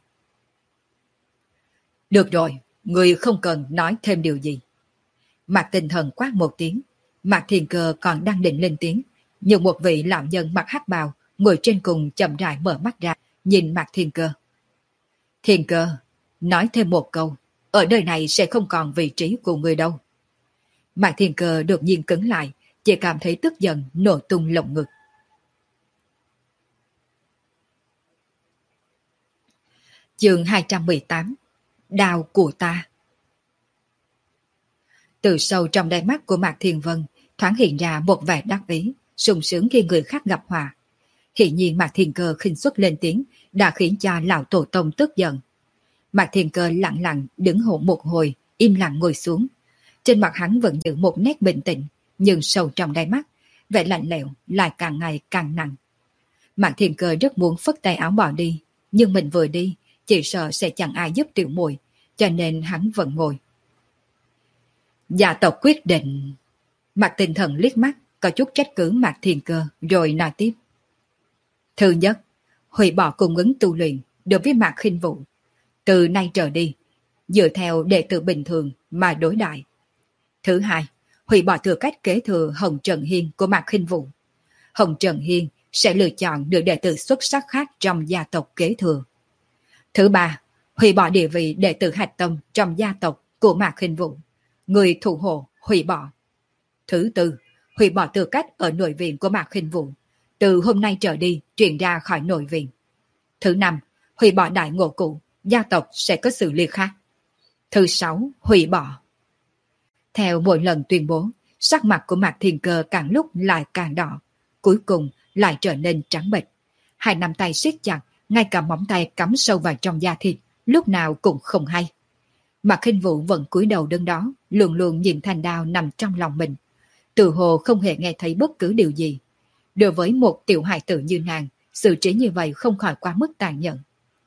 Được rồi, người không cần nói thêm điều gì. Mạc Tinh Thần quát một tiếng. Mạc Thiên Cơ còn đang định lên tiếng, nhưng một vị lão nhân mặc hắc bào ngồi trên cùng chậm rãi mở mắt ra, nhìn Mạc Thiên Cơ. Thiên Cơ, nói thêm một câu, ở đời này sẽ không còn vị trí của người đâu. Mạc Thiên Cơ đột nhiên cứng lại, chỉ cảm thấy tức giận nổ tung lồng ngực. Chương hai trăm mười tám. Đao của ta. Từ sâu trong đáy mắt của Mạc Thiên Vân thoáng hiện ra một vẻ đắc ý, sung sướng khi người khác gặp hòa. Hiển nhiên Mạc Thiên Cơ khinh suất lên tiếng đã khiến cho lão tổ tông tức giận. Mạc Thiên Cơ lặng lặng đứng hộ một hồi, im lặng ngồi xuống. Trên mặt hắn vẫn giữ một nét bình tĩnh, nhưng sâu trong đáy mắt, vẻ lạnh lẽo lại càng ngày càng nặng. Mạc Thiên Cơ rất muốn phất tay áo bỏ đi, nhưng mình vừa đi, chỉ sợ sẽ chẳng ai giúp tiểu muội, cho nên hắn vẫn ngồi. Gia tộc quyết định. Mạc Tinh Thần liếc mắt, có chút trách cứ Mạc Thiên Cơ, rồi nói tiếp. Thứ nhất, hủy bỏ cung ứng tu luyện, đối với Mạc Khinh Vũ. Từ nay trở đi, dựa theo đệ tử bình thường mà đối đại. Thứ hai, hủy bỏ tư cách kế thừa Hồng Trần Hiên của Mạc Khinh Vũ. Hồng Trần Hiên sẽ lựa chọn được đệ tử xuất sắc khác trong gia tộc kế thừa. Thứ ba, hủy bỏ địa vị đệ tử hạch tâm trong gia tộc của Mạc Khinh Vũ. Người thủ hộ hủy bỏ. Thứ tư, hủy bỏ tư cách ở nội viện của Mạc Khinh Vũ. Từ hôm nay trở đi truyền ra khỏi nội viện. Thứ năm, hủy bỏ đại ngộ cũ, gia tộc sẽ có xử lý khác. Thứ sáu, hủy bỏ. Theo mỗi lần tuyên bố, sắc mặt của Mạc Thiên Cơ càng lúc lại càng đỏ, cuối cùng lại trở nên trắng bệch. Hai nắm tay siết chặt, ngay cả móng tay cắm sâu vào trong da thịt, lúc nào cũng không hay. Mạc Khinh Vũ vẫn cúi đầu đứng đó, luôn luôn nhìn thanh đao nằm trong lòng mình. Tự hồ không hề nghe thấy bất cứ điều gì. Đối với một tiểu hài tử như nàng, xử trí như vậy không khỏi quá mức tàn nhẫn.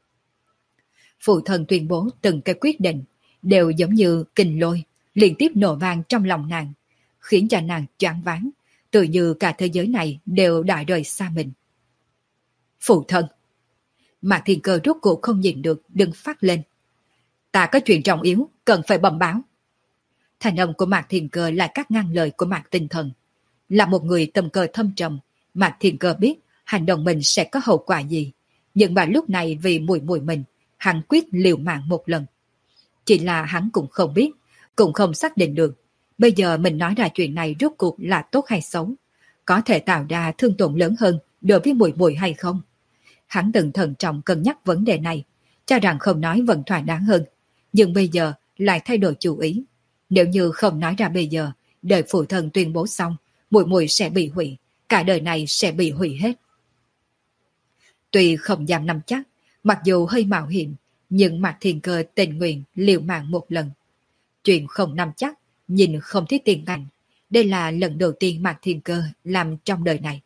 Phụ thân tuyên bố từng cái quyết định, đều giống như kình lôi, liên tiếp nổ vang trong lòng nàng, khiến cho nàng choáng váng, tự như cả thế giới này đều đã rời xa mình. Phụ thân! Mạc Thiên Cơ rốt cuộc không nhìn được, đừng phát lên. Ta có chuyện trọng yếu, cần phải bẩm báo. Thành âm của Mạc Thiên Cơ lại cắt ngang lời của Mạc Tinh Thần. Là một người tâm cơ thâm trầm, Mạc Thiên Cơ biết hành động mình sẽ có hậu quả gì, nhưng mà lúc này vì mùi mùi mình, hắn quyết liều mạng một lần. Chỉ là hắn cũng không biết, cũng không xác định được, bây giờ mình nói ra chuyện này rốt cuộc là tốt hay xấu, có thể tạo ra thương tổn lớn hơn đối với mùi mùi hay không. Hắn từng thận trọng cân nhắc vấn đề này, cho rằng không nói vẫn thỏa đáng hơn, nhưng bây giờ lại thay đổi chủ ý. Nếu như không nói ra bây giờ, đợi phụ thân tuyên bố xong, mùi mùi sẽ bị hủy, cả đời này sẽ bị hủy hết. Tuy không dám nắm chắc, mặc dù hơi mạo hiểm, nhưng Mạc Thiên Cơ tình nguyện liều mạng một lần. Chuyện không nắm chắc, nhìn không thấy tiền cảnh. Đây là lần đầu tiên Mạc Thiên Cơ làm trong đời này.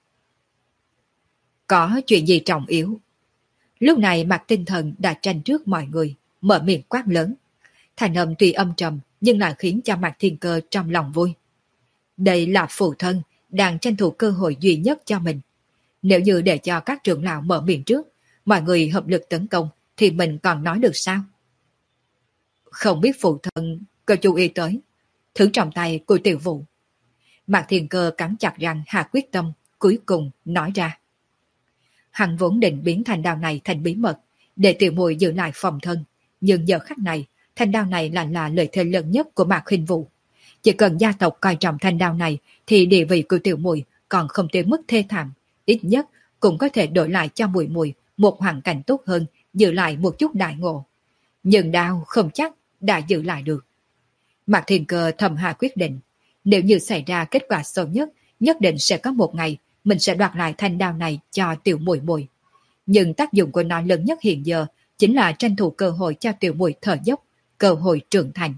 Có chuyện gì trọng yếu? Lúc này Mạc Tinh Thần đã tranh trước mọi người, mở miệng quát lớn. Thành âm tuy âm trầm, nhưng lại khiến cho Mạc Thiên Cơ trong lòng vui. Đây là phụ thân, đang tranh thủ cơ hội duy nhất cho mình. Nếu như để cho các trưởng lão mở miệng trước, mọi người hợp lực tấn công, thì mình còn nói được sao? Không biết phụ thân có chú ý tới thứ trong tay của Tiểu Vũ. Mạc Thiên Cơ cắn chặt răng hạ quyết tâm, cuối cùng nói ra. Hắn vốn định biến thanh đao này thành bí mật, để Tiểu Muội giữ lại phòng thân, nhưng giờ khắc này, thanh đao này lại là lợi thế lớn nhất của Mạc Khinh Vũ. Chỉ cần gia tộc coi trọng thanh đao này, thì địa vị của Tiểu Muội còn không tới mức thê thảm, ít nhất cũng có thể đổi lại cho Muội Muội một hoàn cảnh tốt hơn, giữ lại một chút đại ngộ. Nhưng đao không chắc đã giữ lại được. Mạc Thiên Cơ thầm hạ quyết định, nếu như xảy ra kết quả xấu nhất, nhất định sẽ có một ngày mình sẽ đoạt lại thanh đao này cho Tiểu Muội Muội. Nhưng tác dụng của nó lớn nhất hiện giờ chính là tranh thủ cơ hội cho Tiểu Muội thở dốc, cơ hội trưởng thành.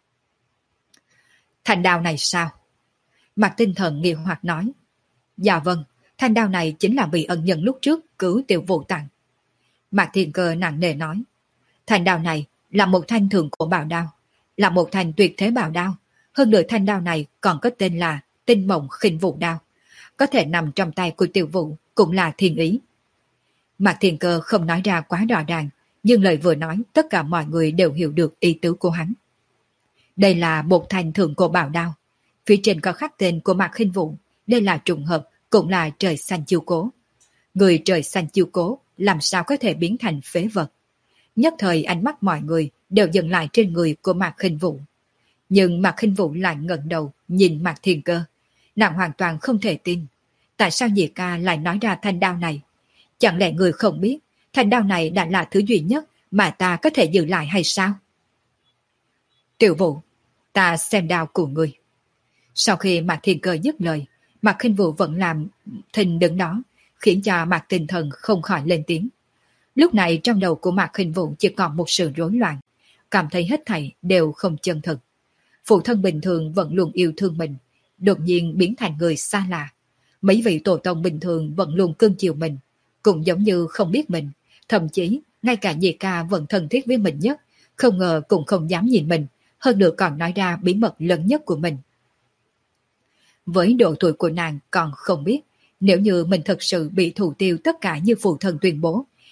Thanh đao này sao? Mạc Tinh Thần nghi hoặc nói. Dạ vâng, thanh đao này chính là vị ân nhân lúc trước cứu Tiểu Vũ tặng. Mạc Thiên Cơ nặng nề nói. Thanh đao này là một thanh thượng cổ bảo đao, là một thanh tuyệt thế bảo đao. Hơn nữa thanh đao này còn có tên là Tinh Mộng Khinh Vũ đao. Có thể nằm trong tay của Tiểu Vũ cũng là thiên ý. Mạc Thiên Cơ không nói ra quá rõ ràng, nhưng lời vừa nói tất cả mọi người đều hiểu được ý tứ của hắn. Đây là một thanh thượng cổ bảo đao. Phía trên có khắc tên của Mạc Khinh Vũ. Đây là trùng hợp, cũng là trời xanh chiếu cố. Người trời xanh chiếu cố làm sao có thể biến thành phế vật. Nhất thời ánh mắt mọi người đều dừng lại trên người của Mạc Khinh Vũ. Nhưng Mạc Khinh Vũ lại ngẩng đầu nhìn Mạc Thiên Cơ. Nàng hoàn toàn không thể tin. Tại sao Nhị ca lại nói ra thanh đao này? Chẳng lẽ người không biết thanh đao này đã là thứ duy nhất mà ta có thể giữ lại hay sao? Tiểu Vũ, ta xem đao của ngươi. Sau khi Mạc Thiên Cơ dứt lời, Mạc Khinh Vũ vẫn làm thinh đứng đó, khiến cho Mạc Tinh Thần không khỏi lên tiếng. Lúc này trong đầu của Mạc Khinh Vũ chỉ còn một sự rối loạn, cảm thấy hết thảy đều không chân thực. Phụ thân bình thường vẫn luôn yêu thương mình, đột nhiên biến thành người xa lạ. Mấy vị tổ tông bình thường vẫn luôn cưng chiều mình, cũng giống như không biết mình, thậm chí ngay cả Nhị ca vẫn thân thiết với mình nhất, không ngờ cũng không dám nhìn mình, hơn nữa còn nói ra bí mật lớn nhất của mình. Với độ tuổi của nàng còn không biết, nếu như mình thật sự bị thủ tiêu tất cả như phụ thân tuyên bố,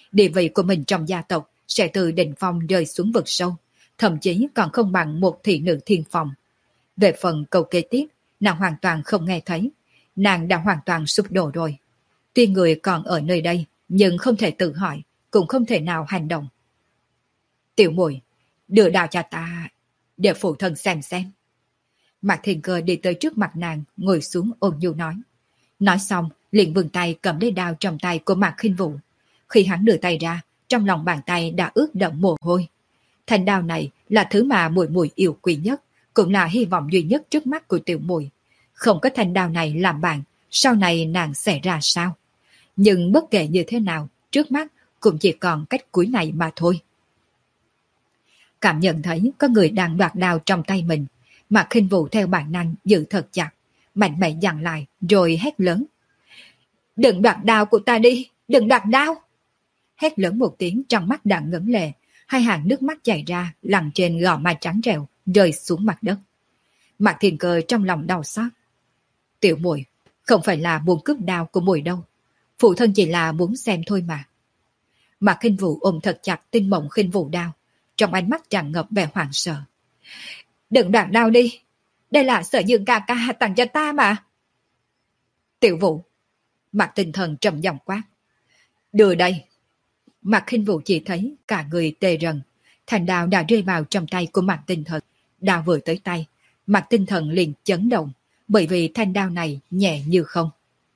địa vị của mình trong gia tộc sẽ từ đỉnh phong rơi xuống vực sâu, thậm chí còn không bằng một thị nữ thiên phong. Về phần câu kế tiếp, nàng hoàn toàn không nghe thấy, nàng đã hoàn toàn sụp đổ rồi. Tuy người còn ở nơi đây, nhưng không thể tự hỏi, cũng không thể nào hành động. Tiểu muội, đưa đao cho ta, để phụ thân xem xem. Mạc Thiên Cơ đi tới trước mặt nàng, ngồi xuống ôn nhu nói. Nói xong, liền vươn tay cầm lấy đao trong tay của Mạc Khinh Vũ. Khi hắn đưa tay ra, trong lòng bàn tay đã ướt đẫm mồ hôi. Thanh đao này là thứ mà muội muội yêu quý nhất, cũng là hy vọng duy nhất trước mắt của tiểu muội. Không có thanh đao này làm bạn, sau này nàng sẽ ra sao? Nhưng bất kể như thế nào, trước mắt cũng chỉ còn cách cuối này mà thôi. Cảm nhận thấy có người đang đoạt đao trong tay mình, Mạc Khinh Vũ theo bản năng giữ thật chặt, mạnh mẽ dặn lại rồi hét lớn. Đừng đoạt đao của ta đi, đừng đoạt đao! Hét lớn một tiếng trong mắt đang ngấn lệ, hai hàng nước mắt chảy ra lăn trên gò má trắng trẻo, rơi xuống mặt đất. Mạc Thiên Cơ trong lòng đau xót. Tiểu muội không phải là muốn cướp đao của muội đâu, phụ thân chỉ là muốn xem thôi mà. Mạc Khinh Vũ ôm thật chặt Tinh Mộng Khinh Vũ đao, trong ánh mắt tràn ngập vẻ hoảng sợ. Đừng đoạt đao đi, đây là Sở Dương ca ca tặng cho ta mà. Tiểu Vũ, Mạc Tinh Thần trầm giọng quát. Đưa đây. Mạc Khinh Vũ chỉ thấy cả người tê rần, thanh đao đã rơi vào trong tay của Mạc Tinh Thần. Đao vừa tới tay, Mạc Tinh Thần liền chấn động, bởi vì thanh đao này nhẹ như không.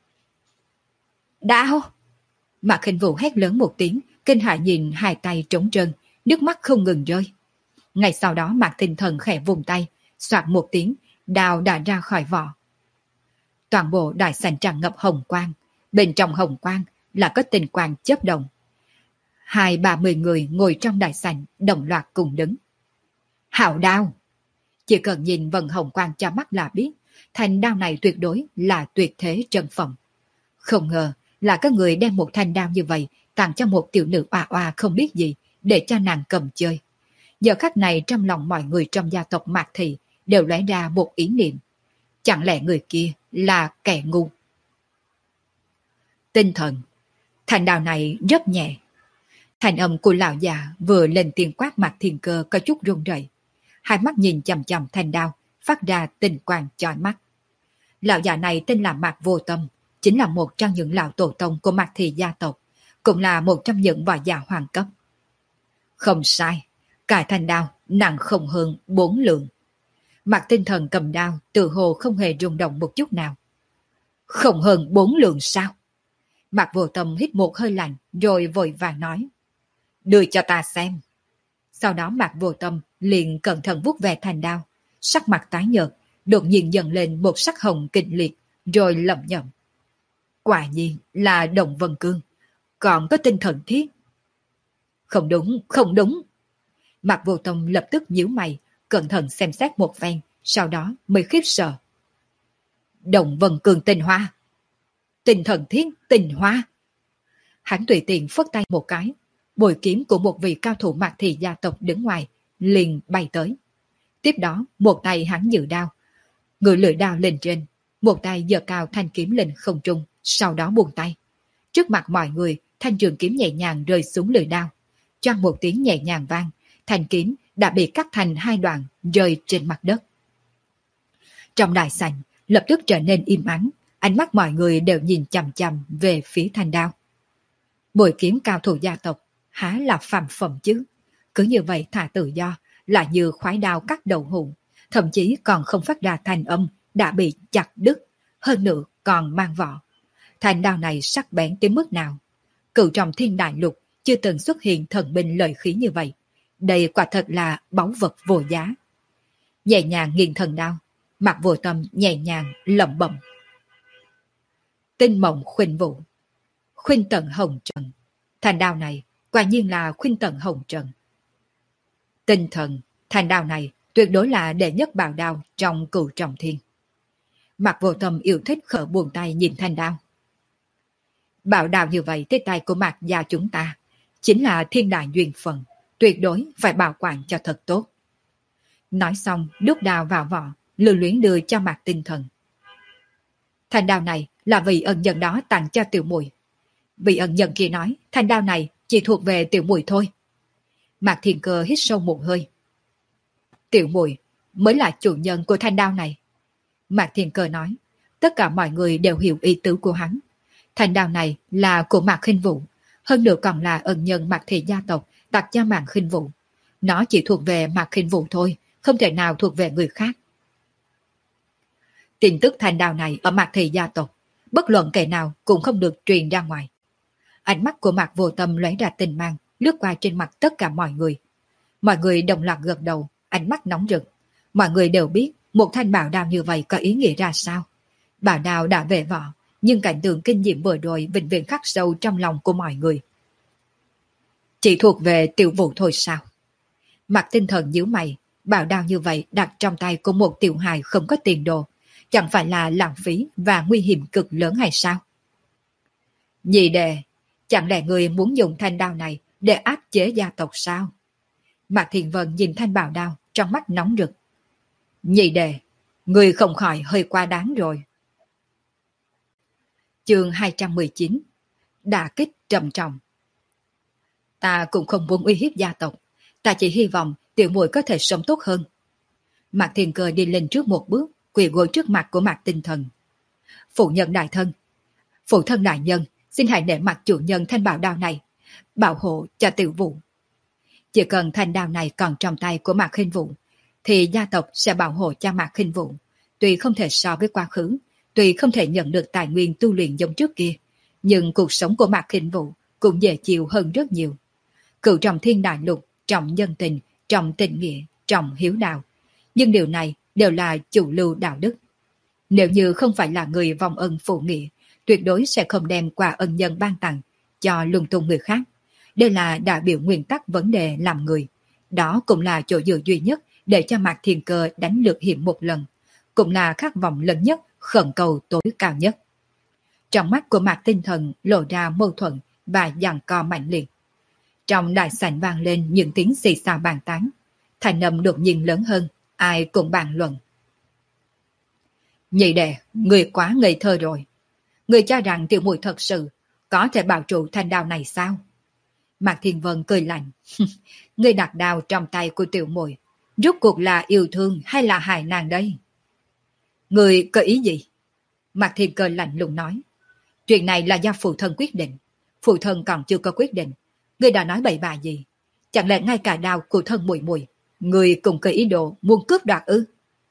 Đao! Mạc Khinh Vũ hét lớn một tiếng, kinh hãi nhìn hai tay trống trơn, nước mắt không ngừng rơi. Ngay sau đó Mạc Tinh Thần khẽ vùng tay, soạt một tiếng, đao đã ra khỏi vỏ. Toàn bộ đại sảnh tràn ngập hồng quang, bên trong hồng quang là có tình quang chớp động. Hai ba mươi người ngồi trong đại sảnh đồng loạt cùng đứng. Hảo đao! Chỉ cần nhìn vần hồng quang cho mắt là biết, thanh đao này tuyệt đối là tuyệt thế trân phẩm. Không ngờ là có người đem một thanh đao như vậy tặng cho một tiểu nữ oa oa không biết gì để cho nàng cầm chơi. Giờ khắc này trong lòng mọi người trong gia tộc Mạc Thị đều lóe ra một ý niệm. Chẳng lẽ người kia là kẻ ngu? Tinh thần, thanh đao này rất nhẹ. Thành âm của lão già vừa lên tiếng quát Mạc Thiên Cơ có chút run rẩy. Hai mắt nhìn chằm chằm thanh đao, phát ra tình quang chói mắt. Lão già này tên là Mạc Vô Tâm, chính là một trong những lão tổ tông của Mạc Thị gia tộc, cũng là một trong những võ giả hoàng cấp. Không sai, cả thanh đao nặng không hơn bốn lượng. Mạc Tinh Thần cầm đao, tự hồ không hề rung động một chút nào. Không hơn bốn lượng sao? Mạc Vô Tâm hít một hơi lạnh, rồi vội vàng nói. Đưa cho ta xem. Sau đó Mạc Vô Tâm liền cẩn thận vuốt về thanh đao, sắc mặt tái nhợt, đột nhiên dần lên một sắc hồng kịch liệt, rồi lẩm nhẩm. Quả nhiên là Đồng Vân Cương, còn có tinh thần thiết. Không đúng, không đúng. Mạc Vô Tâm lập tức nhíu mày, cẩn thận xem xét một phen, sau đó mới khiếp sợ. Đồng Vân Cương tinh hoa. Tinh thần thiết tinh hoa. Hắn tùy tiện phất tay một cái, bội kiếm của một vị cao thủ Mạc Thị gia tộc đứng ngoài liền bay tới. Tiếp đó một tay hắn giữ đao, người lưỡi đao lên trên, một tay giơ cao thanh kiếm lên không trung, sau đó buông tay. Trước mặt mọi người, thanh trường kiếm nhẹ nhàng rơi xuống lưỡi đao. Choang một tiếng nhẹ nhàng vang, thanh kiếm đã bị cắt thành hai đoạn rơi trên mặt đất. Trong đại sảnh lập tức trở nên im ắng, ánh mắt mọi người đều nhìn chằm chằm về phía thanh đao. Bội kiếm cao thủ gia tộc há là phàm phẩm chứ? Cứ như vậy thả tự do, là như khoái đao cắt đầu hũ, thậm chí còn không phát ra thanh âm, đã bị chặt đứt, hơn nữa còn mang vỏ. Thanh đao này sắc bén tới mức nào? Cửu trong thiên đại lục chưa từng xuất hiện thần binh lợi khí như vậy. Đây quả thật là báu vật vô giá. Nhẹ nhàng nghiêng thần đao, Mạc Vô Tâm nhẹ nhàng lẩm bẩm. Tinh Mộng Khuynh Vũ, Khuynh Tận Hồng Trần. Thanh đao này quả nhiên là Khuynh Tận Hồng Trần. Tinh thần, thanh đao này tuyệt đối là đệ nhất bảo đao trong Cửu Trọng Thiên. Mạc Vô Tâm yêu thích khở buồn tay nhìn thanh đao. Bảo đao như vậy tới tay của Mạc gia chúng ta chính là thiên đại duyên phận, tuyệt đối phải bảo quản cho thật tốt. Nói xong đút đao vào vỏ, lưu luyến đưa cho Mạc Tinh Thần. Thanh đao này là vị ân nhân đó tặng cho tiểu muội. Vị ân nhân kia nói thanh đao này chỉ thuộc về tiểu muội thôi. Mạc Thiên Cơ hít sâu một hơi. Tiểu muội mới là chủ nhân của thanh đao này. Mạc Thiên Cơ nói, tất cả mọi người đều hiểu ý tứ của hắn. Thanh đao này là của Mạc Khinh Vũ, hơn nữa còn là ân nhân Mạc thị gia tộc tặng cho Mạc Khinh Vũ. Nó chỉ thuộc về Mạc Khinh Vũ thôi, không thể nào thuộc về người khác. Tin tức thanh đao này ở Mạc thị gia tộc, bất luận kẻ nào cũng không được truyền ra ngoài. Ánh mắt của Mạc Vô Tâm lóe ra tình mang, lướt qua trên mặt tất cả mọi người. Mọi người đồng loạt gật đầu, ánh mắt nóng rực. Mọi người đều biết một thanh bảo đao như vậy có ý nghĩa ra sao. Bảo đao đã về vỏ, nhưng cảnh tượng kinh diệm vừa rồi vĩnh viễn khắc sâu trong lòng của mọi người. Chỉ thuộc về Tiểu Vũ thôi sao? Mạc Tinh Thần nhíu mày, bảo đao như vậy đặt trong tay của một tiểu hài không có tiền đồ, chẳng phải là lãng phí và nguy hiểm cực lớn hay sao? Nhị đệ, chẳng lẽ người muốn dùng thanh đao này để áp chế gia tộc sao? Mạc Thiền Vân nhìn thanh bảo đao, trong mắt nóng rực. Nhị đệ, người không khỏi hơi quá đáng rồi. Chương hai trăm mười chín. Đả kích trầm trọng. Ta cũng không muốn uy hiếp gia tộc, ta chỉ hy vọng tiểu muội có thể sống tốt hơn. Mạc Thiên Cơ đi lên trước một bước, quỳ gối trước mặt của Mạc Tinh Thần. Phụ nhân đại thân, phụ thân đại nhân, xin hãy nể mặt chủ nhân thanh bảo đao này, bảo hộ cho tiểu vũ. Chỉ cần thanh đao này còn trong tay của Mạc Khinh Vũ, thì gia tộc sẽ bảo hộ cho Mạc Khinh Vũ. Tuy không thể so với quá khứ, tuy không thể nhận được tài nguyên tu luyện giống trước kia, nhưng cuộc sống của Mạc Khinh Vũ cũng dễ chịu hơn rất nhiều. Cựu trọng thiên đại lục, trọng nhân tình, trọng tình nghĩa, trọng hiếu đạo. Nhưng điều này đều là chủ lưu đạo đức. Nếu như không phải là người vong ân phụ nghĩa, tuyệt đối sẽ không đem quà ân nhân ban tặng cho lung tung người khác. Đây là đại biểu nguyên tắc vấn đề làm người. Đó cũng là chỗ dựa duy nhất để cho Mạc Thiên Cơ đánh lược hiểm một lần. Cũng là khát vọng lớn nhất, khẩn cầu tối cao nhất. Trong mắt của Mạc Tinh Thần lộ ra mâu thuẫn và giằng co mạnh liệt. Trong đại sảnh vang lên những tiếng xì xào bàn tán. Thành âm đột nhiên lớn hơn, ai cũng bàn luận. Nhị đệ, người quá ngây thơ rồi. Người cho rằng tiểu muội thật sự có thể bảo trụ thanh đao này sao? Mạc Thiên Vân cười lạnh. Người đặt đao trong tay của tiểu muội, rốt cuộc là yêu thương hay là hại nàng đây? Người có ý gì? Mạc Thiên Cơ lạnh lùng nói. Chuyện này là do phụ thân quyết định. Phụ thân còn chưa có quyết định. Người đã nói bậy bạ gì? Chẳng lẽ ngay cả đao của thân muội muội, người cũng có ý đồ muốn cướp đoạt ư?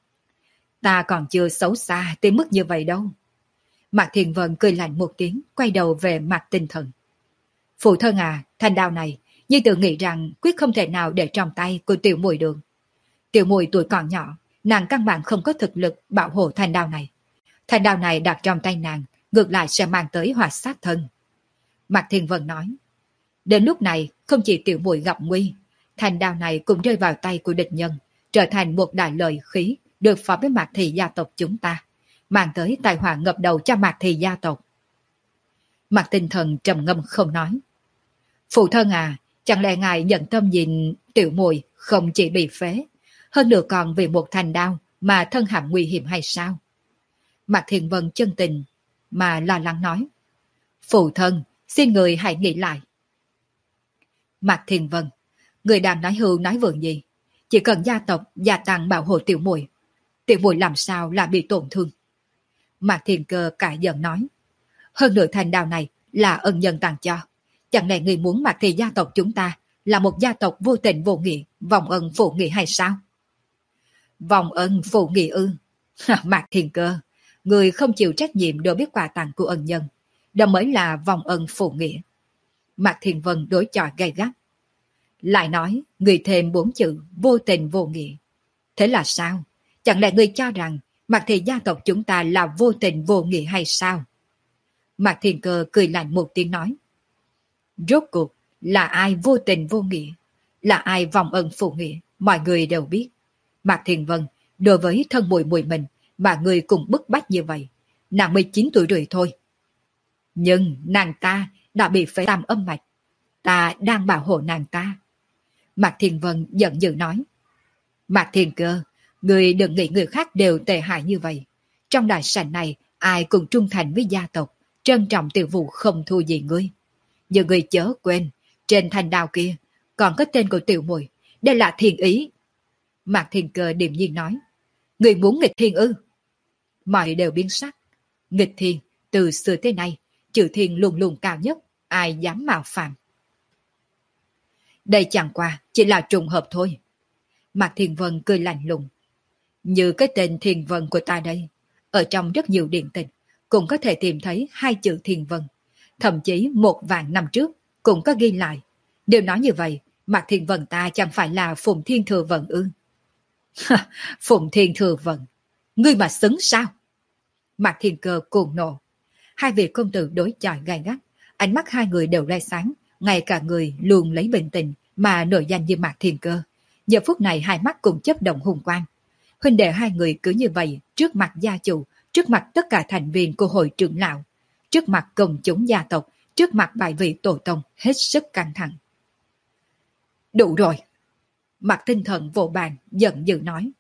Ta còn chưa xấu xa tới mức như vậy đâu. Mạc Thiên Vân cười lạnh một tiếng, quay đầu về Mạc Tinh Thần. Phụ thân à, thanh đao này, như tự nghĩ rằng quyết không thể nào để trong tay của tiểu muội được. Tiểu muội tuổi còn nhỏ, nàng căn bản không có thực lực bảo hộ thanh đao này. Thanh đao này đặt trong tay nàng, ngược lại sẽ mang tới họa sát thân. Mạc Thiên Vân nói. Đến lúc này, không chỉ tiểu muội gặp nguy, thanh đao này cũng rơi vào tay của địch nhân, trở thành một đại lợi khí được phó với Mạc thị gia tộc chúng ta, mang tới tai họa ngập đầu cho Mạc thị gia tộc. Mạc Tinh Thần trầm ngâm không nói. Phụ thân à, chẳng lẽ ngài nhận tâm nhìn tiểu muội không chỉ bị phế, hơn nữa còn vì một thanh đao mà thân hãm nguy hiểm hay sao? Mạc Thiên Vân chân tình mà lo lắng nói. Phụ thân, xin người hãy nghĩ lại. Mạc Thiên Vân, người đang nói hưu nói vượng gì? Chỉ cần gia tộc gia tăng bảo hộ tiểu muội, tiểu muội làm sao là bị tổn thương? Mạc Thiên Cơ cãi giận nói. Hơn nữa thanh đao này là ân nhân tặng cho. Chẳng lẽ người muốn Mạc thị gia tộc chúng ta là một gia tộc vô tình vô nghĩa, vòng ân phụ nghĩa hay sao? Vòng ân phụ nghĩa ư? Mạc Thiên Cơ, người không chịu trách nhiệm đối với quà tặng của ân nhân, đó mới là vòng ân phụ nghĩa. Mạc Thiên Vân đối chọi gay gắt. Lại nói, người thêm bốn chữ vô tình vô nghĩa. Thế là sao? Chẳng lẽ người cho rằng Mạc thị gia tộc chúng ta là vô tình vô nghĩa hay sao? Mạc Thiên Cơ cười lạnh một tiếng nói. Rốt cuộc là ai vô tình vô nghĩa, là ai vòng ân phụ nghĩa, mọi người đều biết. Mạc Thiên Vân, đối với thân muội muội mình mà người cùng bức bách như vậy, nàng mười chín tuổi rồi thôi. Nhưng nàng ta đã bị phế tam âm mạch, ta đang bảo hộ nàng ta. Mạc Thiên Vân giận dữ nói. Mạc Thiên Cơ, người đừng nghĩ người khác đều tệ hại như vậy. Trong đại sảnh này, ai cũng trung thành với gia tộc, trân trọng tiểu vụ không thua gì ngươi. Nhưng người chớ quên, Trên thanh đao kia còn có tên của tiểu muội, đây là thiên ý. Mạc Thiên Cơ điềm nhiên nói. Người muốn nghịch thiên ư? Mọi đều biến sắc. Nghịch thiên, từ xưa tới nay, chữ thiên luôn luôn cao nhất, ai dám mạo phạm. Đây chẳng qua chỉ là trùng hợp thôi. Mạc Thiên Vân cười lạnh lùng. Như cái tên Thiên Vân của ta đây, ở trong rất nhiều điện tịch cũng có thể tìm thấy hai chữ Thiên Vân. Thậm chí một vạn năm trước cũng có ghi lại. Điều nói như vậy, Mạc Thiên Vân ta chẳng phải là Phùng Thiên Thừa Vận ư? Phùng Thiên Thừa Vận, ngươi mà xứng sao? Mạc Thiên Cơ cuồng nộ. Hai vị công tử đối chọi gay gắt, ánh mắt hai người đều ray sáng, ngay cả người luôn lấy bình tĩnh mà nổi danh như Mạc Thiên Cơ. Giờ phút này hai mắt cùng chấp động hùng quang. Huynh đệ hai người cứ như vậy trước mặt gia chủ, trước mặt tất cả thành viên của hội trưởng lão, trước mặt công chúng gia tộc, trước mặt bài vị tổ tông, hết sức căng thẳng. Đủ rồi. Mạc Tinh Thần vỗ bàn, giận dữ nói.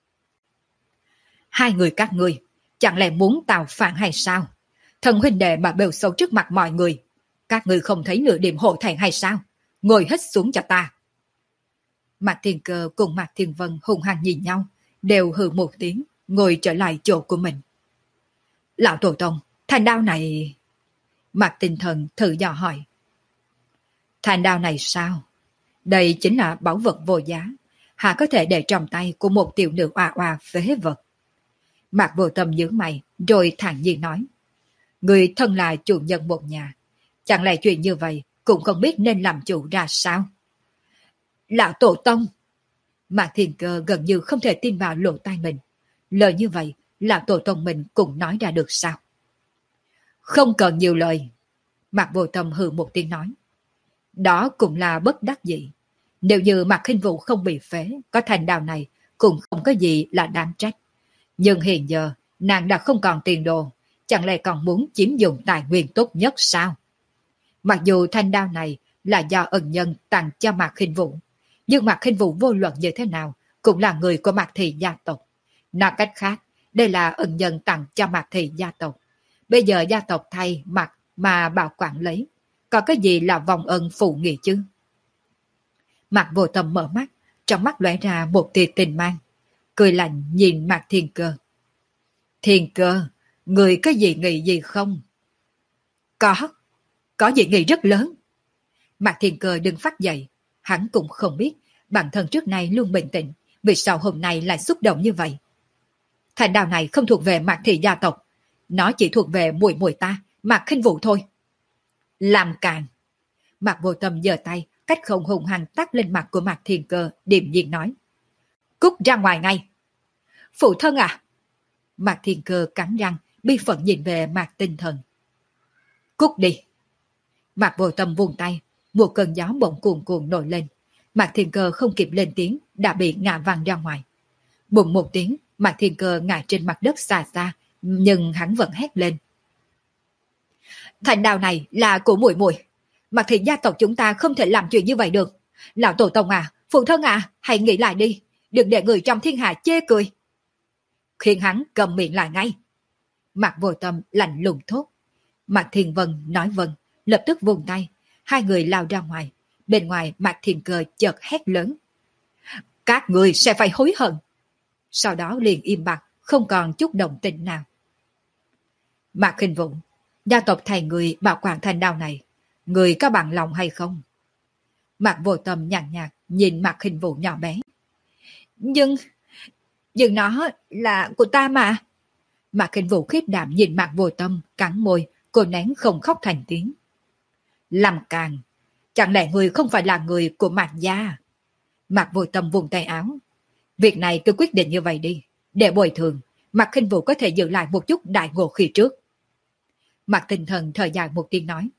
Hai người các ngươi, chẳng lẽ muốn tạo phản hay sao? Thần huynh đệ mà bêu xấu trước mặt mọi người. Các ngươi không thấy nửa điểm hộ thành hay sao? Ngồi hết xuống cho ta. Mạc Thiên Cơ cùng Mạc Thiên Vân hùng hăng nhìn nhau, đều hừ một tiếng, ngồi trở lại chỗ của mình. Lão tổ tông, thanh đao này... Mạc Tinh Thần thử dò hỏi. Thanh đao này sao? Đây chính là báu vật vô giá, hà có thể để trong tay của một tiểu nữ oa oa phế vật. Mạc Vô Tâm nhướng mày, rồi thản nhiên nói. Người thân là chủ nhân một nhà, chẳng lẽ chuyện như vậy cũng không biết nên làm chủ ra sao? Lão tổ tông! Mạc Thiên Cơ gần như không thể tin vào lỗ tai mình. Lời như vậy, lão tổ tông mình cũng nói ra được sao? Không cần nhiều lời. Mạc Vô Tâm hừ một tiếng nói. Đó cũng là bất đắc dĩ. Nếu như Mạc Khinh Vũ không bị phế, có thành đào này cũng không có gì là đáng trách. Nhưng hiện giờ, nàng đã không còn tiền đồ, chẳng lẽ còn muốn chiếm dụng tài nguyên tốt nhất sao? Mặc dù thanh đao này là do ân nhân tặng cho Mạc Khinh Vũ, nhưng Mạc Khinh Vũ vô luận như thế nào cũng là người của Mạc Thị gia tộc. Nói cách khác, đây là ân nhân tặng cho Mạc Thị gia tộc. Bây giờ gia tộc thay Mạc mà bảo quản lấy, có cái gì là vòng ân phụ nghĩa chứ? Mạc Vô Tâm mở mắt, trong mắt lóe ra một tia tình mang, cười lạnh nhìn Mạc Thiên Cơ. Thiên Cơ, người có gì nghĩ gì không? Có, có gì nghĩ rất lớn. Mạc Thiên Cơ đừng phát dậy, hắn cũng không biết bản thân trước nay luôn bình tĩnh, vì sao hôm nay lại xúc động như vậy. Thành đào này không thuộc về Mạc Thị gia tộc, nó chỉ thuộc về muội muội ta, Mạc Khinh Vũ thôi. Làm càn! Mạc Vô Tâm giơ tay, cách không hùng hăng tát lên mặt của Mạc Thiên Cơ, điềm nhiên nói. Cút ra ngoài ngay! Phụ thân à! Mạc Thiên Cơ cắn răng, bi phận nhìn về Mạc Tinh Thần. Cút đi! Mạc Vô Tâm vung tay, một cơn gió bỗng cuồn cuộn nổi lên. Mạc Thiên Cơ không kịp lên tiếng, đã bị ngã văng ra ngoài. Bùng một tiếng, Mạc Thiên Cơ ngã trên mặt đất xa xa, nhưng hắn vẫn hét lên. Thành đào này là của muội muội. Mạc Thị gia tộc chúng ta không thể làm chuyện như vậy được. Lão tổ tông à, phụ thân à, hãy nghĩ lại đi, đừng để người trong thiên hạ chê cười. Khiến hắn cầm miệng lại ngay. Mạc Vô Tâm lạnh lùng thốt. Mạc Thiên Vân nói vâng, lập tức vung tay, hai người lao ra ngoài. Bên ngoài Mạc Thiên Cơ chợt hét lớn. Các người sẽ phải hối hận. Sau đó liền im bặt, không còn chút động tĩnh nào. Mạc Khinh Vũ, gia tộc thầy người bảo quản thanh đao này, người có bằng lòng hay không? Mạc Vô Tâm nhàn nhạt nhìn Mạc Khinh Vũ nhỏ bé. Nhưng, nhưng nó là của ta mà. Mạc Khinh Vũ khiếp đảm nhìn Mạc Vô Tâm, cắn môi, cô nén không khóc thành tiếng. Làm càng, chẳng lẽ người không phải là người của Mạc gia? Mạc Vô Tâm vùng tay áo. Việc này cứ quyết định như vậy đi, để bồi thường, Mạc Khinh Vũ có thể giữ lại một chút đại ngộ khi trước. Mạc Tinh Thần thở dài một tiếng nói.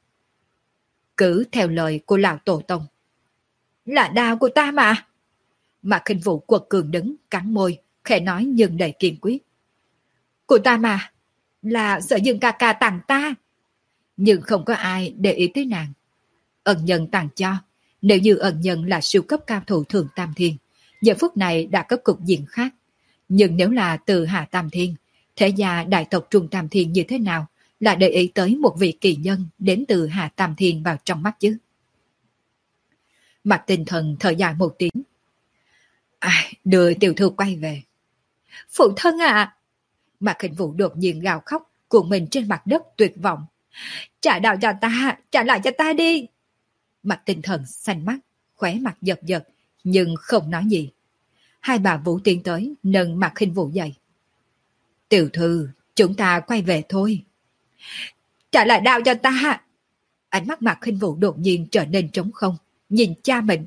Cứ theo lời của lão tổ tông. Là đao của ta mà. Mạc Khinh Vũ quật cường đứng, cắn môi, khẽ nói nhưng đầy kiên quyết. Của ta mà, là Sở Dương ca ca tặng ta. Nhưng không có ai để ý tới nàng. Ân nhân tặng cho, nếu như ân nhân là siêu cấp cao thủ Thượng Tam Thiên, giờ phút này đã có cục diện khác. Nhưng nếu là từ Hạ Tam Thiên, thế gia đại tộc Trung Tam Thiên như thế nào, là để ý tới một vị kỳ nhân đến từ Hạ Tam Thiên vào trong mắt chứ? Mạc Tinh Thần thở dài một tiếng. Ai, đưa tiểu thư quay về. Phụ thân à! Mạc Khinh Vũ đột nhiên gào khóc, cuộn mình trên mặt đất tuyệt vọng. Trả đạo cho ta, trả lại cho ta đi. Mạc Tinh Thần xanh mắt, khóe mặt giật giật, nhưng không nói gì. Hai bà Vũ tiến tới, nâng Mạc Khinh Vũ dậy. Tiểu thư, chúng ta quay về thôi. Trả lại đạo cho ta. Ánh mắt Mạc Khinh Vũ đột nhiên trở nên trống không, nhìn cha mình.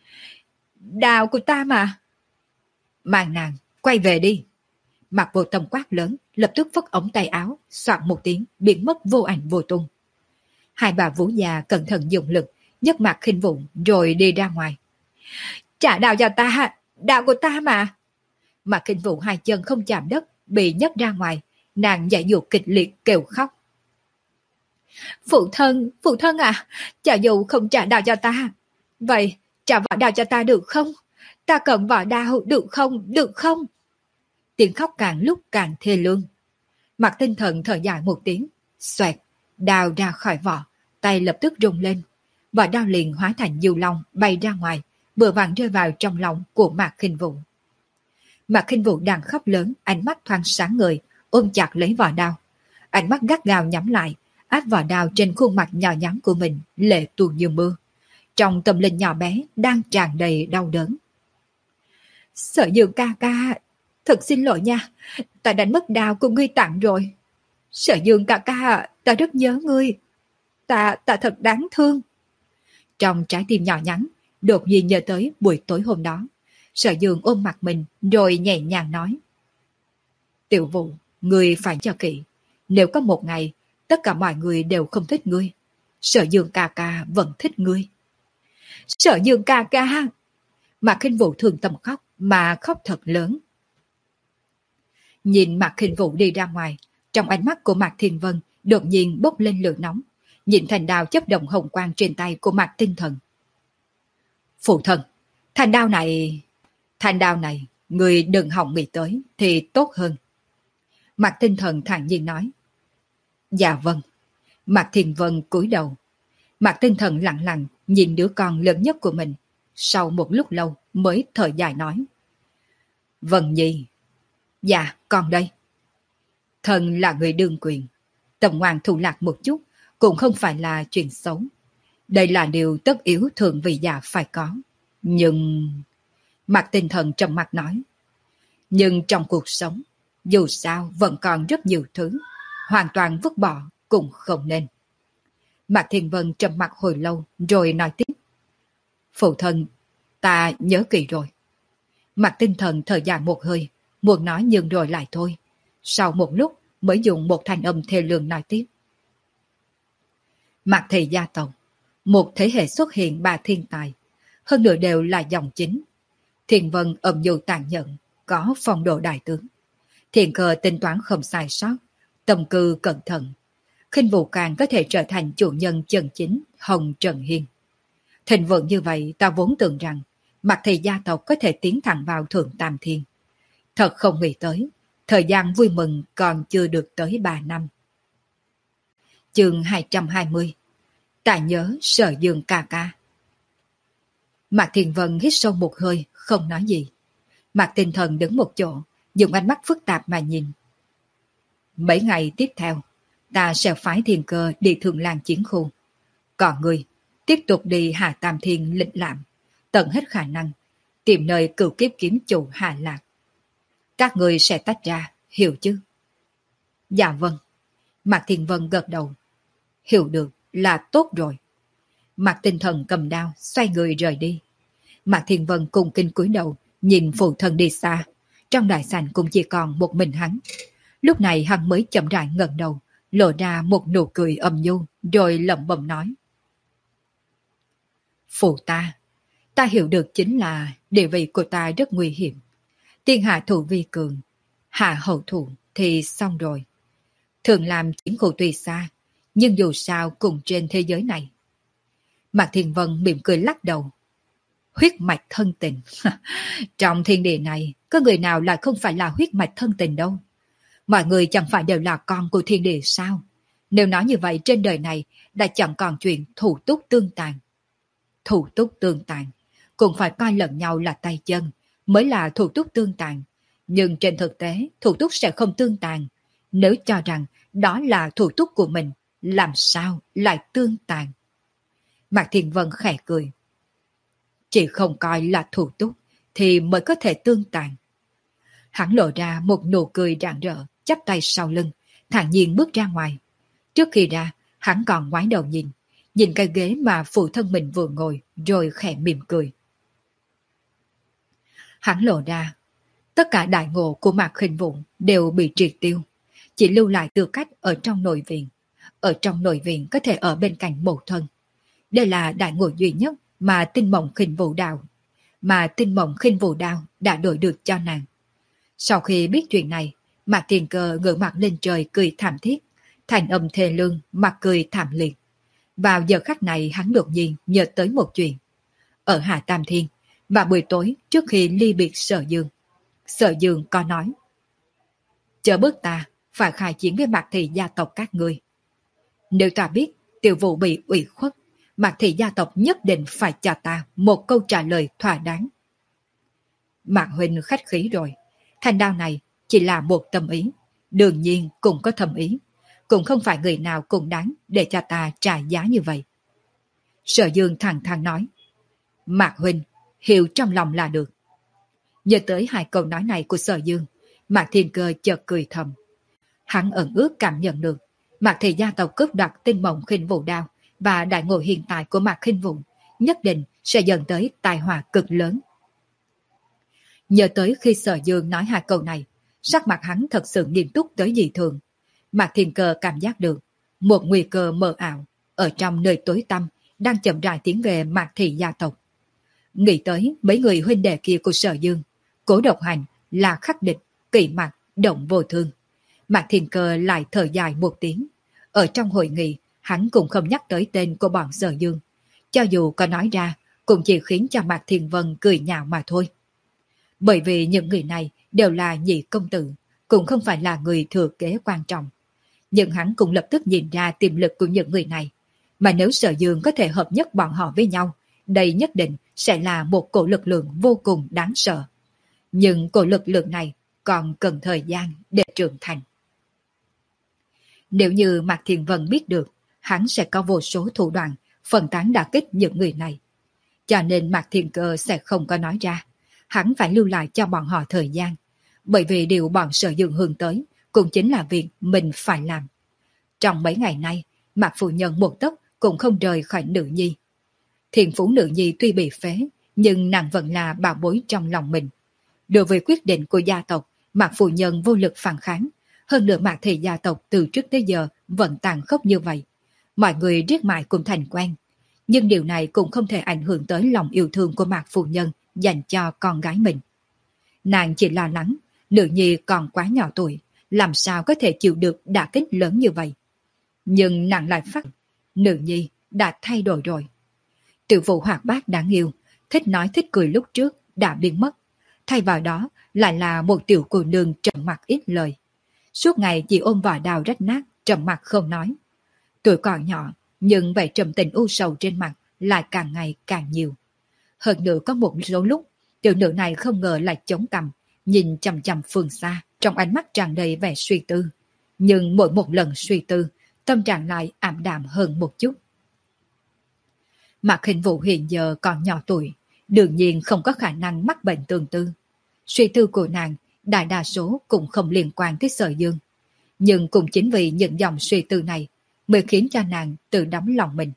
Đạo của ta mà. Mang nàng, quay về đi. Mạc Vô Tâm quát lớn, lập tức phất ống tay áo, soạn một tiếng, biến mất vô ảnh vô tung. Hai bà Vũ già cẩn thận dùng lực, nhấc Mạc Khinh Vũ rồi đi ra ngoài. Trả đạo cho ta, đạo của ta mà. Mạc Khinh Vũ hai chân không chạm đất, bị nhấc ra ngoài, nàng dãy dụa kịch liệt kêu khóc. Phụ thân, phụ thân à, chả dù không trả đạo cho ta, vậy trả võ đạo cho ta được không? Ta cần võ đạo được không, được không? Tiếng khóc càng lúc càng thê lương. Mạc Tinh Thần thở dài một tiếng, xoẹt, đao ra khỏi vỏ, tay lập tức rung lên. Vỏ đao liền hóa thành diều long bay ra ngoài, vừa vặn rơi vào trong lòng của Mạc Khinh Vũ. Mạc Khinh Vũ đang khóc lớn, ánh mắt thoáng sáng ngời, ôm chặt lấy vỏ đao. Ánh mắt gắt gao nhắm lại, áp vỏ đao trên khuôn mặt nhỏ nhắn của mình, lệ tuôn như mưa. Trong tâm linh nhỏ bé đang tràn đầy đau đớn. Sở Dương ca ca, thật xin lỗi nha, ta đánh mất đao của ngươi tặng rồi. Sở Dương ca ca, ta rất nhớ ngươi. Ta, ta thật đáng thương. Trong trái tim nhỏ nhắn, đột nhiên nhớ tới buổi tối hôm đó. Sở Dương ôm mặt mình rồi nhẹ nhàng nói. Tiểu Vũ, ngươi phải cho kỹ. Nếu có một ngày, tất cả mọi người đều không thích ngươi, Sở Dương ca ca vẫn thích ngươi. Sở Dương ca ca! Mạc Khinh Vũ thường tâm khóc, mà khóc thật lớn. Nhìn Mạc Khinh Vũ đi ra ngoài, trong ánh mắt của Mạc Thiên Vân đột nhiên bốc lên lửa nóng, nhìn thành đao chấp động hồng quang trên tay của Mạc Tinh Thần. Phụ thân, thành đao này... Thành đao này, người đừng hỏng nghĩ tới thì tốt hơn. Mạc Tinh Thần thản nhiên nói. Dạ vâng. Mạc Thiên Vân cúi đầu. Mạc Tinh Thần lặng lặng nhìn đứa con lớn nhất của mình, sau một lúc lâu mới thở dài nói. Vân Nhi. Dạ, con đây. Thần là người đương quyền, tầm ngoan thủ lạc một chút cũng không phải là chuyện xấu. Đây là điều tất yếu thượng vị già phải có. Nhưng... Mạc Tinh Thần trầm mặt nói. Nhưng trong cuộc sống, dù sao vẫn còn rất nhiều thứ, hoàn toàn vứt bỏ cũng không nên. Mạc Thiên Vân trầm mặt hồi lâu rồi nói tiếp. Phụ thân, ta nhớ kỹ rồi. Mạc Tinh Thần thở dài một hơi, muốn nói nhưng rồi lại thôi. Sau một lúc mới dùng một thanh âm thê lương nói tiếp. Mạc thị gia tộc, một thế hệ xuất hiện ba thiên tài, hơn nữa đều là dòng chính. Thiên Vân âm nhu tàn nhẫn, có phong độ đại tướng. Thiện Cơ tính toán không sai sót, tâm cư cẩn thận. Khinh Vũ càng có thể trở thành chủ nhân chân chính Hồng Trần Hiên. Thịnh vượng như vậy ta vốn tưởng rằng Mạc thị gia tộc có thể tiến thẳng vào thượng tam thiên. Thật không nghĩ tới, thời gian vui mừng còn chưa được tới ba năm. Chương hai trăm hai mươi. Ta nhớ Sở Dương ca ca. Mạc Thiên Vân hít sâu một hơi, không nói gì. Mạc Tinh Thần đứng một chỗ, dùng ánh mắt phức tạp mà nhìn. Mấy ngày tiếp theo, ta sẽ phái Thiên Cơ đi Thượng Lan chiến khu. Còn ngươi, tiếp tục đi Hà Tam Thiên lịch lãm, tận hết khả năng, tìm nơi cửu kiếp kiếm chủ Hà Lạc. Các ngươi sẽ tách ra, hiểu chứ? Dạ vâng. Mạc Thiên Vân gật đầu. Hiểu được là tốt rồi. Mạc Tinh Thần cầm đao, xoay người rời đi. Mạc Thiên Vân cùng kinh cúi đầu, nhìn phụ thân đi xa. Trong đại sảnh cũng chỉ còn một mình hắn. Lúc này hắn mới chậm rãi ngẩng đầu, lộ ra một nụ cười âm nhu, rồi lẩm bẩm nói. Phụ ta, ta hiểu được chính là địa vị của ta rất nguy hiểm. Tiên hạ thủ vi cường, hạ hậu thủ thì xong rồi. Thường làm chiến khu tuy xa, nhưng dù sao cùng trên thế giới này. Mạc Thiên Vân mỉm cười lắc đầu. Huyết mạch thân tình. Trong thiên địa này, có người nào lại không phải là huyết mạch thân tình đâu. Mọi người chẳng phải đều là con của thiên địa sao? Nếu nói như vậy trên đời này đã chẳng còn chuyện thủ túc tương tàn. Thủ túc tương tàn, cũng phải coi lẫn nhau là tay chân, mới là thủ túc tương tàn. Nhưng trên thực tế, thủ túc sẽ không tương tàn. Nếu cho rằng đó là thủ túc của mình, làm sao lại tương tàn? Mạc Thiên Vân khẽ cười. Chỉ không coi là thủ túc, thì mới có thể tương tàn. Hắn lộ ra một nụ cười rạng rỡ, chắp tay sau lưng, thản nhiên bước ra ngoài. Trước khi ra, hắn còn ngoái đầu nhìn, nhìn cái ghế mà phụ thân mình vừa ngồi, rồi khẽ mỉm cười. Hắn lộ ra, tất cả đại ngộ của Mạc Khinh Vũ đều bị triệt tiêu, chỉ lưu lại tư cách ở trong nội viện. Ở trong nội viện có thể ở bên cạnh mẫu thân. Đây là đại ngộ duy nhất mà Tinh Mộng Khinh Vũ Đao, mà Tinh Mộng Khinh Vũ Đao đã đổi được cho nàng. Sau khi biết chuyện này, Mạc Thiên Cơ ngửa mặt lên trời cười thảm thiết, thành âm thê lương, mặt cười thảm liệt. Vào giờ khắc này hắn đột nhiên nhớ tới một chuyện. Ở Hạ Tam Thiên, và buổi tối trước khi ly biệt Sở Dương, Sở Dương có nói: chờ bước ta phải khai chiến với Mạc Thị gia tộc các ngươi. Nếu ta biết tiểu vụ bị ủy khuất, Mạc Thị gia tộc nhất định phải cho ta một câu trả lời thỏa đáng. Mạc huynh khách khí rồi, thanh đao này chỉ là một tâm ý, đương nhiên cũng có thâm ý, cũng không phải người nào cũng đáng để cho ta trả giá như vậy. Sở Dương thẳng thắn nói. Mạc huynh hiểu trong lòng là được. Nhớ tới hai câu nói này của Sở Dương, Mạc Thiên Cơ chợt cười thầm. Hắn ẩn ước cảm nhận được Mạc Thị gia tộc cướp đoạt Tinh Mộng Khinh Vũ Đao và đại ngộ hiện tại của Mạc Khinh Vũ nhất định sẽ dẫn tới tai họa cực lớn. Nhớ tới khi Sở Dương nói hai câu này, sắc mặt hắn thật sự nghiêm túc tới dị thường. Mạc Thiên Cơ cảm giác được một nguy cơ mờ ảo ở trong nơi tối tăm đang chậm rãi tiến về Mạc Thị gia tộc. Nghĩ tới mấy người huynh đệ kia của Sở Dương, Cố Độc Hành, là Khắc Địch, Kỵ Mặc, Động Vô Thương, Mạc Thiên Cơ lại thở dài một tiếng. Ở trong hội nghị, hắn cũng không nhắc tới tên của bọn Sở Dương. Cho dù có nói ra, cũng chỉ khiến cho Mạc Thiên Vân cười nhạo mà thôi. Bởi vì những người này đều là nhị công tử, cũng không phải là người thừa kế quan trọng. Nhưng hắn cũng lập tức nhìn ra tiềm lực của những người này. Mà nếu Sở Dương có thể hợp nhất bọn họ với nhau, đây nhất định sẽ là một cổ lực lượng vô cùng đáng sợ. Nhưng cổ lực lượng này còn cần thời gian để trưởng thành. Nếu như Mạc Thiên Vân biết được, hắn sẽ có vô số thủ đoạn phân tán đả kích những người này. Cho nên Mạc Thiên Cơ sẽ không có nói ra. Hắn phải lưu lại cho bọn họ thời gian. Bởi vì điều bọn Sở Dương hướng tới cũng chính là việc mình phải làm. Trong mấy ngày nay, Mạc Phu Nhân một tấc cũng không rời khỏi nữ nhi. Thiền phú nữ nhi tuy bị phế, nhưng nàng vẫn là bảo bối trong lòng mình. Đối với quyết định của gia tộc, Mạc Phu Nhân vô lực phản kháng. Hơn nữa Mạc Thị gia tộc từ trước tới giờ vẫn tàn khốc như vậy. Mọi người riết mãi cũng thành quen. Nhưng điều này cũng không thể ảnh hưởng tới lòng yêu thương của Mạc Phu Nhân dành cho con gái mình. Nàng chỉ lo lắng, nữ nhi còn quá nhỏ tuổi, làm sao có thể chịu được đả kích lớn như vậy. Nhưng nàng lại phát nữ nhi đã thay đổi rồi. Tiểu Vũ hoạt bát đáng yêu, thích nói thích cười lúc trước đã biến mất. Thay vào đó lại là một tiểu cô nương trầm mặc ít lời. Suốt ngày chỉ ôm vỏ đào rách nát, trầm mặc không nói. Tuổi còn nhỏ, nhưng vẻ trầm tình u sầu trên mặt lại càng ngày càng nhiều. Hơn nữa có một số lúc, tiểu nữ này không ngờ lại chống cằm, nhìn chằm chằm phương xa, trong ánh mắt tràn đầy vẻ suy tư. Nhưng mỗi một lần suy tư, tâm trạng lại ảm đạm hơn một chút. Mạc Khinh Vũ hiện giờ còn nhỏ tuổi, đương nhiên không có khả năng mắc bệnh tương tư. Suy tư của nàng, đại đa số cũng không liên quan tới Sở Dương. Nhưng cũng chính vì những dòng suy tư này mới khiến cho nàng tự đắm lòng mình.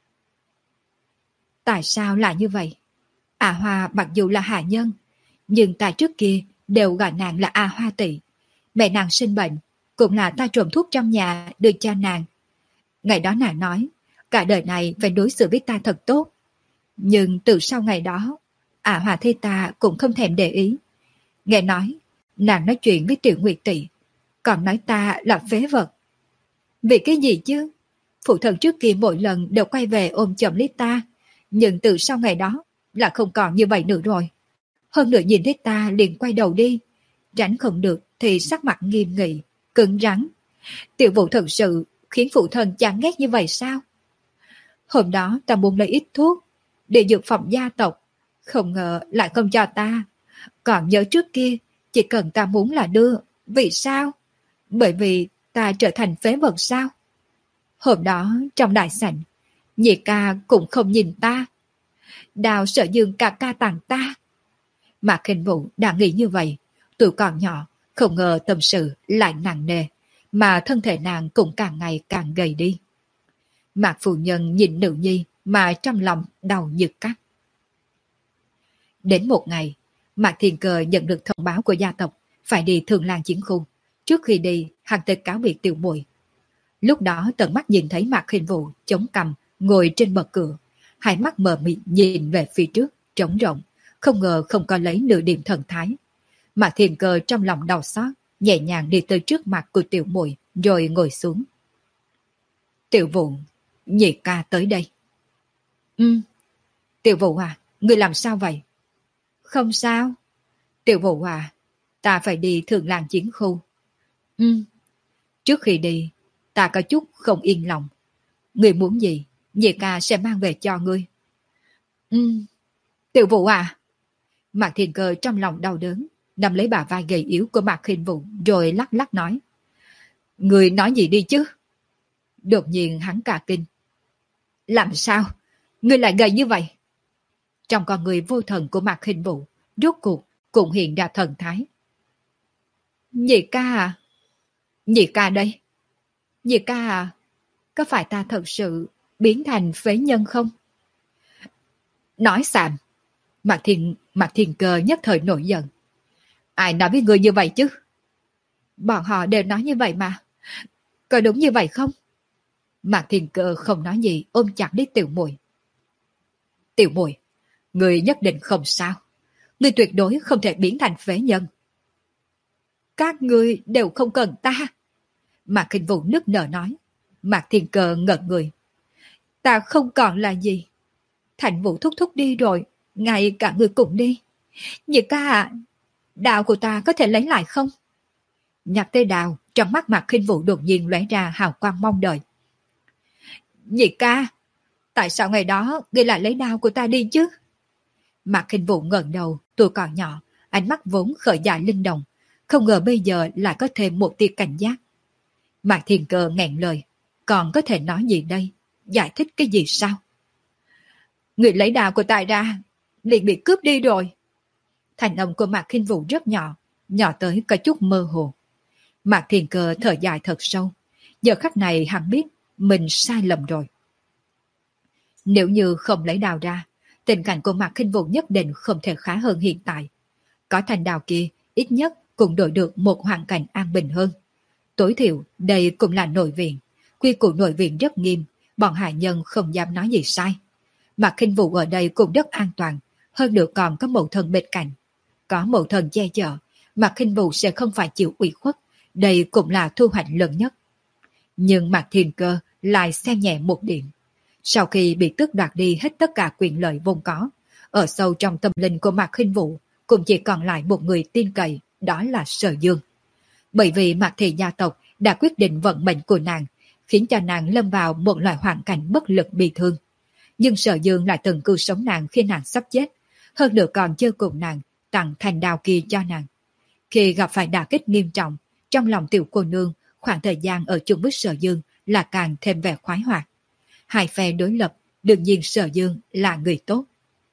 Tại sao lại như vậy? A Hoa mặc dù là hạ nhân, nhưng tại trước kia đều gọi nàng là A Hoa tỷ. Mẹ nàng sinh bệnh, cũng là ta trộm thuốc trong nhà đưa cho nàng. Ngày đó nàng nói, cả đời này phải đối xử với ta thật tốt. Nhưng từ sau ngày đó, A Hoa thấy ta cũng không thèm để ý. Nghe nói, nàng nói chuyện với Tiểu Nguyệt tỷ, còn nói ta là phế vật. Vì cái gì chứ? Phụ thân trước kia mỗi lần đều quay về ôm chầm lấy ta, nhưng từ sau ngày đó là không còn như vậy nữa rồi. Hơn nữa nhìn thấy ta liền quay đầu đi, tránh không được thì sắc mặt nghiêm nghị, cứng rắn. Tiểu Vũ thật sự khiến phụ thân chán ghét như vậy sao? Hôm đó ta muốn lấy ít thuốc, Địa dược phòng gia tộc, không ngờ lại không cho ta. Còn nhớ trước kia, chỉ cần ta muốn là đưa. Vì sao? Bởi vì ta trở thành phế vật sao? Hôm đó trong đại sảnh, nhị ca cũng không nhìn ta. Đào Sở Dương ca ca tặng ta. Mạc Khinh Vũ đã nghĩ như vậy. Tuổi còn nhỏ, không ngờ tâm sự lại nặng nề, mà thân thể nàng cũng càng ngày càng gầy đi. Mạc phu nhân nhìn nữ nhi mà trong lòng đau như cắt. Đến một ngày, Mạc Thiên Cơ nhận được thông báo của gia tộc phải đi Thường Lan chiến khu. Trước khi đi, hắn tới cáo biệt Tiểu Muội. Lúc đó tận mắt nhìn thấy Mạc Khinh Vũ chống cằm ngồi trên bậc cửa, hai mắt mờ mịt nhìn về phía trước, trống rỗng, không ngờ không có lấy nửa điểm thần thái. Mạc Thiên Cơ trong lòng đau xót, nhẹ nhàng đi tới trước mặt của Tiểu Muội rồi ngồi xuống. Tiểu Vũ, nhị ca tới đây. Ừ. Tiểu Vũ à, ngươi làm sao vậy? Không sao. Tiểu Vũ à, ta phải đi Thường Lan chiến khu. Ừ. Trước khi đi, ta có chút không yên lòng. Ngươi muốn gì, nhị ca sẽ mang về cho ngươi. Ừ. Tiểu Vũ à. Mạc Thiên Cơ trong lòng đau đớn, nắm lấy bả vai gầy yếu của Mạc Khinh Vũ rồi lắc lắc nói. Ngươi nói gì đi chứ? Đột nhiên hắn cả kinh. Làm sao? Ngươi lại gầy như vậy? Trong con người vô thần của Mạc Khinh Vũ, rốt cuộc cũng hiện ra thần thái. Nhị ca à? Nhị ca đây? Nhị ca à? Có phải ta thật sự biến thành phế nhân không? Nói xàm. Mạc Thiên, Mạc Thiên Cơ nhất thời nổi giận. Ai nói với người như vậy chứ? Bọn họ đều nói như vậy mà. Có đúng như vậy không? Mạc Thiên Cơ không nói gì, ôm chặt lấy Tiểu Muội. Tiểu Muội, người nhất định không sao. Người tuyệt đối không thể biến thành phế nhân. Các ngươi đều không cần ta. Mạc Khinh Vũ nức nở nói. Mạc Thiên Cơ ngẩn người. Ta không còn là gì. Thành Vũ thúc thúc đi rồi, ngay cả người cùng đi. Nhị ca à, đào của ta có thể lấy lại không? Nhắc tới đào, trong mắt Mạc Khinh Vũ đột nhiên lóe ra hào quang mong đợi. Nhị ca, tại sao ngày đó ngươi lại lấy đao của ta đi chứ? Mạc Khinh Vũ ngẩng đầu, tuổi còn nhỏ, ánh mắt vốn khởi dại linh động, không ngờ bây giờ lại có thêm một tia cảnh giác. Mạc Thiên Cơ nghẹn lời, còn có thể nói gì đây? Giải thích cái gì sao? Người lấy đao của ta ra, liền bị cướp đi rồi. Thành âm của Mạc Khinh Vũ rất nhỏ, nhỏ tới có chút mơ hồ. Mạc Thiên Cơ thở dài thật sâu, giờ khắc này hắn biết mình sai lầm rồi. Nếu như không lấy đào ra, tình cảnh của Mạc Khinh Vũ nhất định không thể khá hơn hiện tại. Có thành đào kia, ít nhất cũng đổi được một hoàn cảnh an bình hơn. Tối thiểu, đây cũng là nội viện. Quy củ nội viện rất nghiêm, bọn hạ nhân không dám nói gì sai. Mạc Khinh Vũ ở đây cũng rất an toàn, hơn nữa còn có mẫu thân bên cạnh. Có mẫu thân che chở, Mạc Khinh Vũ sẽ không phải chịu ủy khuất, đây cũng là thu hoạch lớn nhất. Nhưng Mạc Thiên Cơ lại xem nhẹ một điểm. Sau khi bị tước đoạt đi hết tất cả quyền lợi vốn có, ở sâu trong tâm linh của Mạc Khinh Vũ cũng chỉ còn lại một người tin cậy, đó là Sở Dương. Bởi vì Mạc Thị gia tộc đã quyết định vận mệnh của nàng, khiến cho nàng lâm vào một loại hoàn cảnh bất lực bi thương. Nhưng Sở Dương lại từng cứu sống nàng khi nàng sắp chết, hơn nữa còn chơi cùng nàng, tặng thành đao kia cho nàng. Khi gặp phải đả kích nghiêm trọng, trong lòng tiểu cô nương, khoảng thời gian ở chung với Sở Dương là càng thêm vẻ khoái hoạt. Hai phe đối lập, đương nhiên Sở Dương là người tốt.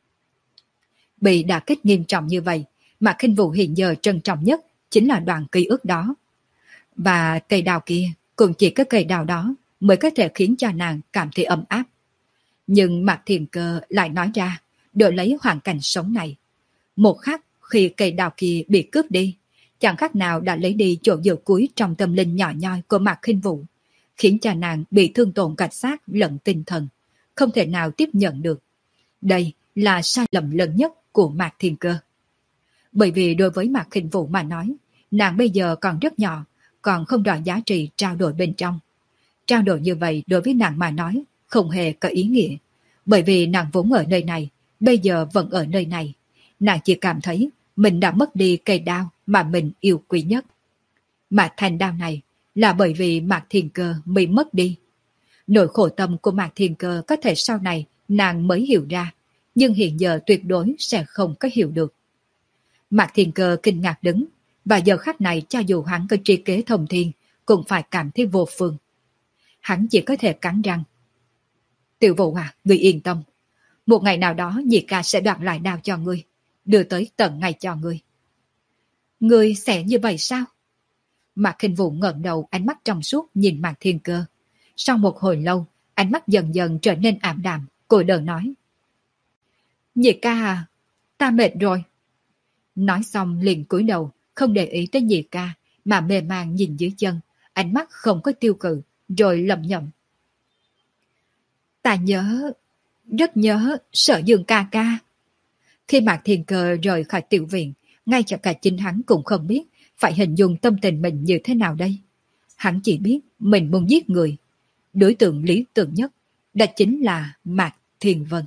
Bị đả kích nghiêm trọng như vậy, mà Khinh Vũ hiện giờ trân trọng nhất chính là đoạn ký ức đó. Và cây đào kia, cũng chỉ có cây đào đó mới có thể khiến cho nàng cảm thấy ấm áp. Nhưng Mạc Thiên Cơ lại nói ra, đổi lấy hoàn cảnh sống này. Một khắc khi cây đào kia bị cướp đi, chẳng khác nào đã lấy đi chỗ dựa cuối trong tâm linh nhỏ nhoi của Mạc Khinh Vũ, khiến cho nàng bị thương tổn cả xác lẫn tinh thần, không thể nào tiếp nhận được. Đây là sai lầm lớn nhất của Mạc Thiên Cơ. Bởi vì đối với Mạc Khinh Vũ mà nói, nàng bây giờ còn rất nhỏ, còn không rõ giá trị trao đổi bên trong. Trao đổi như vậy đối với nàng mà nói không hề có ý nghĩa, bởi vì nàng vốn ở nơi này, bây giờ vẫn ở nơi này. Nàng chỉ cảm thấy mình đã mất đi cây đao mà mình yêu quý nhất. Mà thành đao này là bởi vì Mạc Thiên Cơ mới mất đi. Nỗi khổ tâm của Mạc Thiên Cơ có thể sau này nàng mới hiểu ra, nhưng hiện giờ tuyệt đối sẽ không có hiểu được. Mạc Thiên Cơ kinh ngạc đứng, và giờ khắc này cho dù hắn có trí kế thông thiên, cũng phải cảm thấy vô phương. Hắn chỉ có thể cắn răng. Tiểu Vũ à, ngươi yên tâm. Một ngày nào đó nhị ca sẽ đoạt lại đao cho ngươi, đưa tới tận ngày cho ngươi. Ngươi sẽ như vậy sao? Mạc Khinh Vũ ngẩng đầu, ánh mắt trong suốt nhìn Mạc Thiên Cơ. Sau một hồi lâu, ánh mắt dần dần trở nên ảm đạm, cô đờ nói. Nhị ca à, ta mệt rồi. Nói xong liền cúi đầu, không để ý tới nhị ca, mà mê man nhìn dưới chân, ánh mắt không có tiêu cự, rồi lẩm nhẩm. Ta nhớ, rất nhớ Sở Dương ca ca. Khi Mạc Thiên Cơ rời khỏi tiểu viện, ngay cho cả chính hắn cũng không biết phải hình dung tâm tình mình như thế nào đây. Hắn chỉ biết mình muốn giết người. Đối tượng lý tưởng nhất, đó chính là Mạc Thiên Vân.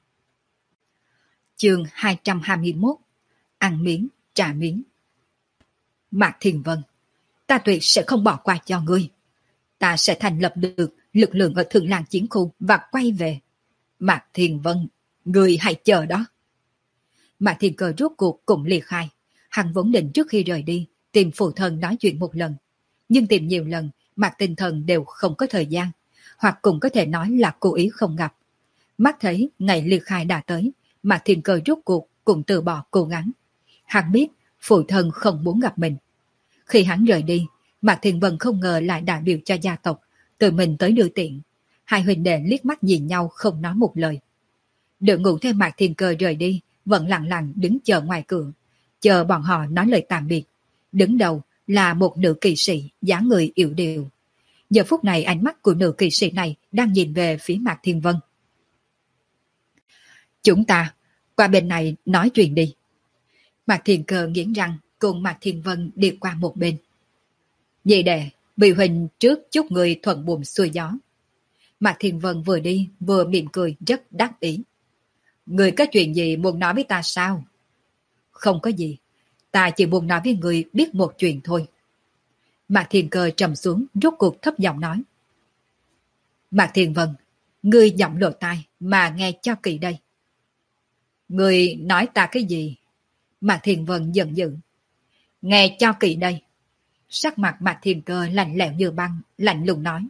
Chương hai trăm hai mươi mốt. Ăn miếng, trả miếng. Mạc Thiên Vân, ta tuyệt sẽ không bỏ qua cho ngươi. Ta sẽ thành lập được lực lượng ở Thượng Làng Chiến Khu và quay về. Mạc Thiên Vân, ngươi hãy chờ đó. Mạc Thiên Cơ rốt cuộc cũng ly khai. Hắn vốn định trước khi rời đi tìm phụ thân nói chuyện một lần, nhưng tìm nhiều lần Mạc Tinh Thần đều không có thời gian, hoặc cũng có thể nói là cố ý không gặp. Mắt thấy ngày ly khai đã tới, Mạc Thiên Cơ rốt cuộc cũng từ bỏ cố gắng. Hắn biết phụ thân không muốn gặp mình. Khi hắn rời đi, Mạc Thiên Vân không ngờ lại đại biểu cho gia tộc, tự mình tới đưa tiện. Hai huynh đệ liếc mắt nhìn nhau không nói một lời. Đội ngũ theo Mạc Thiên Cơ rời đi, vẫn lặng lặng đứng chờ ngoài cửa, chờ bọn họ nói lời tạm biệt. Đứng đầu là một nữ kỵ sĩ dáng người yểu điệu. Giờ phút này ánh mắt của nữ kỵ sĩ này đang nhìn về phía Mạc Thiên Vân. Chúng ta qua bên này nói chuyện đi. Mạc Thiên Cơ nghiến răng cùng Mạc Thiên Vân đi qua một bên. Nhị đệ, bị huynh trước chúc người thuận buồm xuôi gió. Mạc Thiên Vân vừa đi vừa mỉm cười rất đắc ý. Người có chuyện gì muốn nói với ta sao? Không có gì, ta chỉ muốn nói với người biết một chuyện thôi. Mạc Thiên Cơ trầm xuống rốt cuộc thấp giọng nói. Mạc Thiên Vân, ngươi giọng lộ tai mà nghe cho kỹ đây. Ngươi nói ta cái gì? Mạc Thiên Vân giận dữ. Nghe cho kỹ đây. Sắc mặt Mạc Thiên Cơ lạnh lẽo như băng, lạnh lùng nói.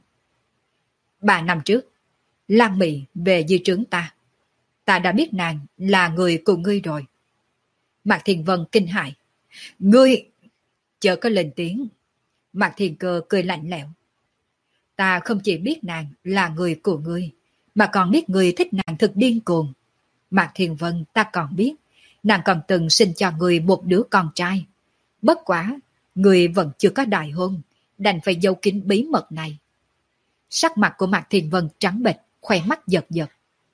Ba năm trước, Lan Mị về dưới trướng ta. Ta đã biết nàng là người của ngươi rồi. Mạc Thiên Vân kinh hãi. Ngươi... Chớ có lên tiếng. Mạc Thiên Cơ cười lạnh lẽo. Ta không chỉ biết nàng là người của ngươi, mà còn biết ngươi thích nàng thực điên cuồng. Mạc Thiên Vân, ta còn biết nàng còn từng sinh cho ngươi một đứa con trai. Bất quá, ngươi vẫn chưa có đại hôn, đành phải giấu kín bí mật này. Sắc mặt của Mạc Thiên Vân trắng bệch, khóe mắt giật giật.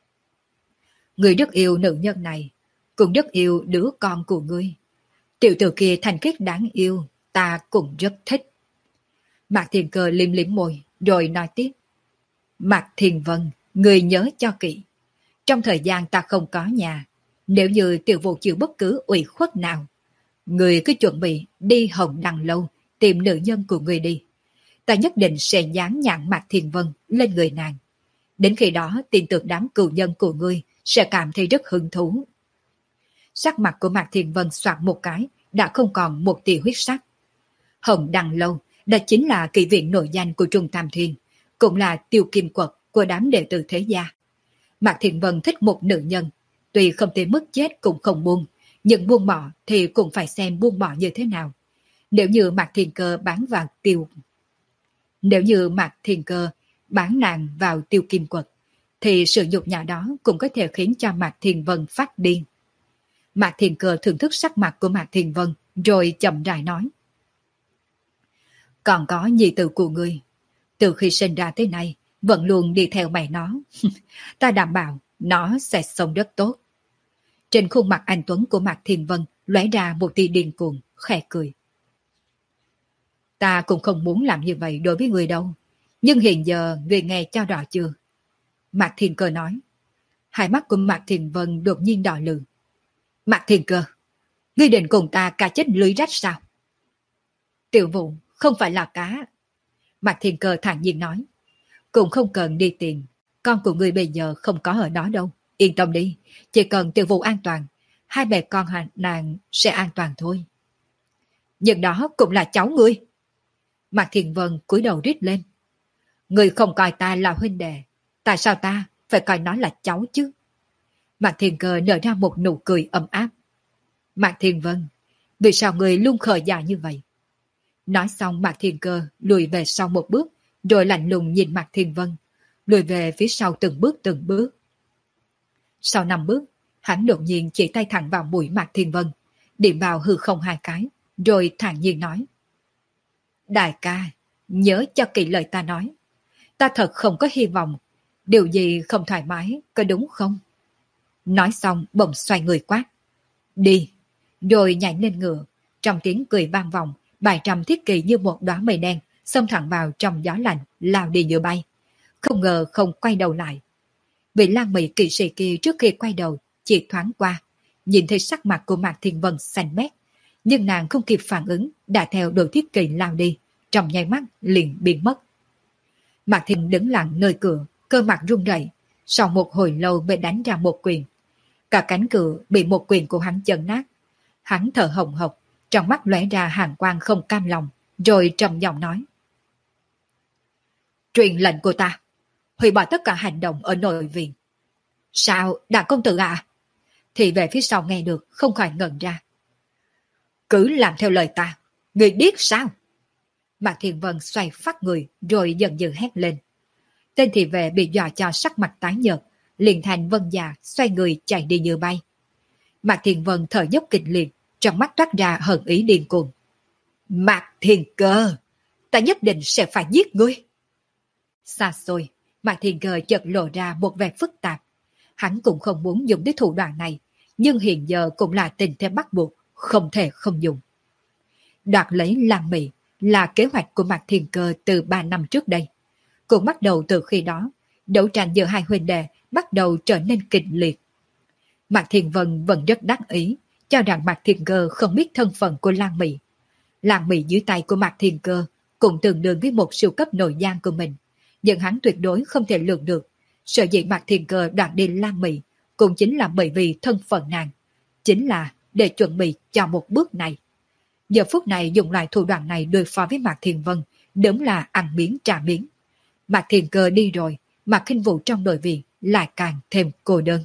Ngươi rất yêu nữ nhân này, cũng rất yêu đứa con của ngươi. Tiểu tử kia thanh khiết đáng yêu, ta cũng rất thích. Mạc Thiên Cơ liếm liếm môi, rồi nói tiếp. Mạc Thiên Vân, ngươi nhớ cho kỹ. Trong thời gian ta không có nhà, nếu như tiểu vụ chịu bất cứ ủy khuất nào, ngươi cứ chuẩn bị đi Hồng Đăng Lâu tìm nữ nhân của ngươi đi. Ta nhất định sẽ dán nhãn Mạc Thiên Vân lên người nàng. Đến khi đó tin tưởng đám cựu nhân của ngươi sẽ cảm thấy rất hứng thú. Sắc mặt của Mạc Thiên Vân soạt một cái, đã không còn một tia huyết sắc. Hồng Đăng Lâu, đó chính là kỵ viện nổi danh của Trung Tam Thiên, cũng là tiêu kim quật của đám đệ tử thế gia. Mạc Thiên Vân thích một nữ nhân, tuy không thể mất chết cũng không buông, nhưng buông bỏ thì cũng phải xem buông bỏ như thế nào. Nếu như Mạc Thiên Cơ bán vào tiêu... Nếu như Mạc Thiên Cơ bán nàng vào tiêu kim quật, thì sự nhục nhã đó cũng có thể khiến cho Mạc Thiên Vân phát điên. Mạc Thiên Cơ thưởng thức sắc mặt của Mạc Thiên Vân, rồi chậm rãi nói. Còn có nhi tử của ngươi, từ khi sinh ra tới nay, vẫn luôn đi theo mẹ nó. Ta đảm bảo nó sẽ sống rất tốt. Trên khuôn mặt anh tuấn của Mạc Thiên Vân lóe ra một tia điên cuồng, khẽ cười. Ta cũng không muốn làm như vậy đối với người đâu. Nhưng hiện giờ người nghe cho rõ chưa? Mạc Thiên Cơ nói. Hai mắt của Mạc Thiên Vân đột nhiên đỏ lừ. Mạc Thiên Cơ, ngươi định cùng ta cá chết lưới rách sao? Tiểu Vũ không phải là cá. Mạc Thiên Cơ thản nhiên nói. Cũng không cần đi tìm. Con của ngươi bây giờ không có ở đó đâu. Yên tâm đi, chỉ cần Tiểu Vũ an toàn, hai mẹ con hà- nàng sẽ an toàn thôi. Nhưng đó cũng là cháu ngươi. Mạc Thiền Vân cúi đầu rít lên. Ngươi không coi ta là huynh đệ, tại sao ta phải coi nó là cháu chứ? Mạc Thiền Cơ nở ra một nụ cười ấm áp. Mạc Thiền Vân, vì sao ngươi luôn khờ dại như vậy? Nói xong Mạc Thiền Cơ lùi về sau một bước, rồi lạnh lùng nhìn Mạc Thiền Vân, lùi về phía sau từng bước từng bước. Sau năm bước, hắn đột nhiên chỉ tay thẳng vào mũi Mạc Thiền Vân, điểm vào hư không hai cái, rồi thản nhiên nói. Đại ca, nhớ cho kỹ lời ta nói. Ta thật không có hy vọng, điều gì không thoải mái, có đúng không? Nói xong bỗng xoay người quát. Đi! Rồi nhảy lên ngựa, trong tiếng cười vang vọng, bài trăm thiết kỳ như một đóa mây đen, xông thẳng vào trong gió lạnh, lao đi như bay. Không ngờ không quay đầu lại. Vị Lan Mỹ kỵ sĩ kia trước khi quay đầu, chỉ thoáng qua, nhìn thấy sắc mặt của Mạc Thiên Vân xanh mét, nhưng nàng không kịp phản ứng, đã theo đội thiết kỳ lao đi, trong nháy mắt liền biến mất. Mạc Thiên đứng lặng nơi cửa, cơ mặt run rẩy, sau một hồi lâu mới đánh ra một quyền. Cả cánh cửa bị một quyền của hắn chấn nát. Hắn thở hồng hộc, trong mắt lóe ra hàn quang không cam lòng, rồi trầm giọng nói. Truyền lệnh của ta, hủy bỏ tất cả hành động ở nội viện. Sao, đại công tử à? Thì về phía sau nghe được, không khỏi ngẩn ra. Cứ làm theo lời ta, người biết sao? Mạc Thiên Vân xoay phát người, rồi dần dần hét lên. Tên thị vệ bị dọa cho sắc mặt tái nhợt, liền thành vân già, xoay người chạy đi như bay. Mạc Thiên Vân thở dốc kịch liệt, trong mắt toát ra hận ý điên cuồng. Mạc Thiên Cơ, ta nhất định sẽ phải giết ngươi. Xa xôi, Mạc Thiên Cơ chợt lộ ra một vẻ phức tạp. Hắn cũng không muốn dùng đến thủ đoạn này, nhưng hiện giờ cũng là tình thế bắt buộc, không thể không dùng. Đoạt lấy Lan Mỹ là kế hoạch của Mạc Thiên Cơ từ ba năm trước đây. Cũng bắt đầu từ khi đó, đấu tranh giữa hai huynh đệ bắt đầu trở nên kịch liệt. Mạc Thiên Vân vẫn rất đắc ý, cho rằng Mạc Thiên Cơ không biết thân phận của Lan Mỹ. Lan Mỹ dưới tay của Mạc Thiên Cơ cũng tương đương với một siêu cấp nội gián của mình, nhưng hắn tuyệt đối không thể lường được. Sở dĩ Mạc Thiên Cơ đoạt đi Lan Mỹ cũng chính là bởi vì thân phận nàng, chính là để chuẩn bị cho một bước này. Giờ phút này dùng lại thủ đoạn này đối phó với Mạc Thiên Vân, đúng là ăn miếng trả miếng. Mạc Thiên Cơ đi rồi, Mạc Khinh Vũ trong nội viện lại càng thêm cô đơn.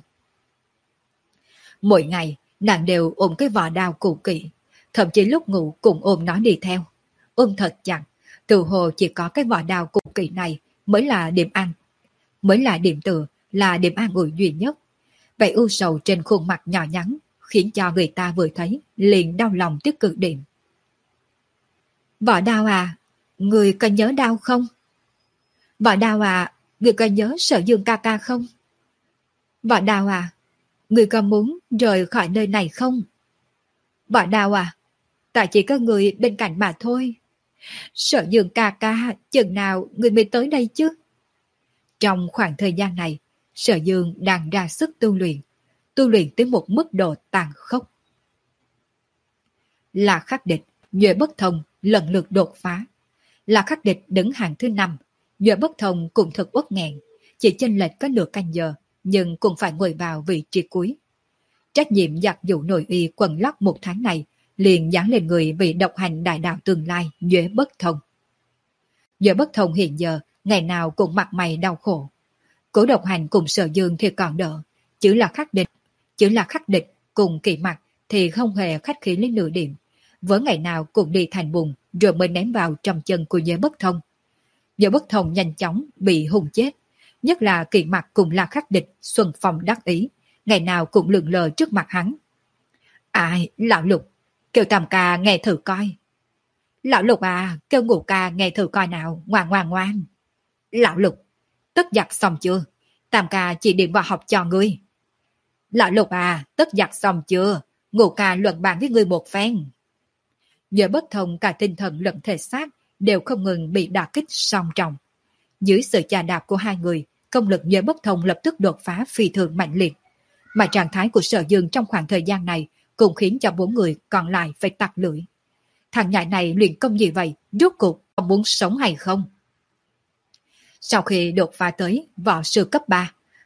Mỗi ngày, nàng đều ôm cái vỏ đao cũ kỹ, thậm chí lúc ngủ cũng ôm nó đi theo. Ôm thật chặt, từ hồ chỉ có cái vỏ đao cũ kỹ này mới là điểm ăn, mới là điểm tựa, là điểm an ủi duy nhất. Vậy ưu sầu trên khuôn mặt nhỏ nhắn, khiến cho người ta vừa thấy, liền đau lòng tới cực điểm. Vỏ đao à, người có nhớ đau không? Vỏ đao à, người có nhớ Sở Dương ca ca không? Vỏ đao à, người có muốn rời khỏi nơi này không? Vỏ đao à, tại chỉ có người bên cạnh mà thôi. Sở Dương ca ca, chừng nào người mới tới đây chứ? Trong khoảng thời gian này, Sở Dương đang ra sức tu luyện, tu luyện tới một mức độ tàn khốc. Là Khắc Địch, Nhuệ Bất Thông lần lượt đột phá. Là Khắc Địch đứng hàng thứ năm, Nhuệ Bất Thông cũng thật uất nghẹn, chỉ chênh lệch có nửa canh giờ, nhưng cũng phải ngồi vào vị trí cuối. Trách nhiệm giặt dụ nội y quần lót một tháng này liền dán lên người vị độc hành đại đạo tương lai Nhuệ Bất Thông. Nhuệ Bất Thông hiện giờ ngày nào cũng mặt mày đau khổ. Cố độc hành cùng Sở Dương thì còn đỡ, chứ là Khắc Địch, chứ là Khắc Địch cùng Kỳ Mặc thì không hề khách khí lên nửa điểm, với ngày nào cũng đi thành bùn rồi mới ném vào trong chân của Nhuệ Bất Thông. Nhuệ Bất Thông nhanh chóng bị hùng chết, nhất là Kỳ Mặc cùng là Khắc Địch xuân phong đắc ý, ngày nào cũng lượn lờ trước mặt hắn. Ai, lão Lục, kêu Tam ca nghe thử coi. Lão Lục à, kêu Ngũ ca nghe thử coi nào, ngoan ngoan ngoan. Lão Lục, tất giặt xong chưa? Tam ca chỉ điện vào học cho ngươi. Lão Lục à, tất giặt xong chưa? Ngũ ca luận bàn với ngươi một phen. Nhuệ Bất Thông cả tinh thần lẫn thể xác đều không ngừng bị đả kích song trọng. Dưới sự chà đạp của hai người, công lực Nhuệ Bất Thông lập tức đột phá phi thường mạnh liệt. Mà trạng thái của Sở Dương trong khoảng thời gian này cũng khiến cho bốn người còn lại phải tặc lưỡi. Thằng nhãi này luyện công gì vậy? Rốt cuộc ông muốn sống hay không? Sau khi đột phá tới võ sư cấp ba,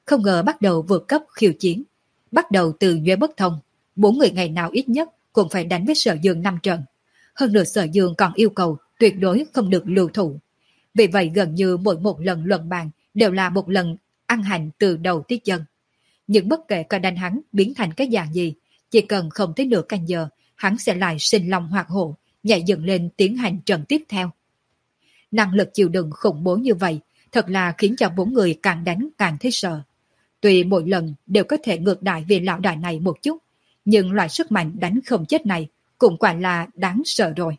không ngờ bắt đầu vượt cấp khiêu chiến. Bắt đầu từ Nhuế Bất Thông, bốn người ngày nào ít nhất cũng phải đánh với Sở Dương năm trận. Hơn nữa Sở Dương còn yêu cầu tuyệt đối không được lưu thủ. Vì vậy gần như mỗi một lần luận bàn đều là một lần ăn hành từ đầu tới chân. Nhưng bất kể có đánh hắn biến thành cái dạng gì, chỉ cần không tới nửa canh giờ, hắn sẽ lại sinh lòng hoạt hổ, nhảy dựng lên tiến hành trận tiếp theo. Năng lực chịu đựng khủng bố như vậy, thật là khiến cho bốn người càng đánh càng thấy sợ. Tuy mỗi lần đều có thể ngược đại về lão đại này một chút, nhưng loại sức mạnh đánh không chết này cũng quả là đáng sợ rồi.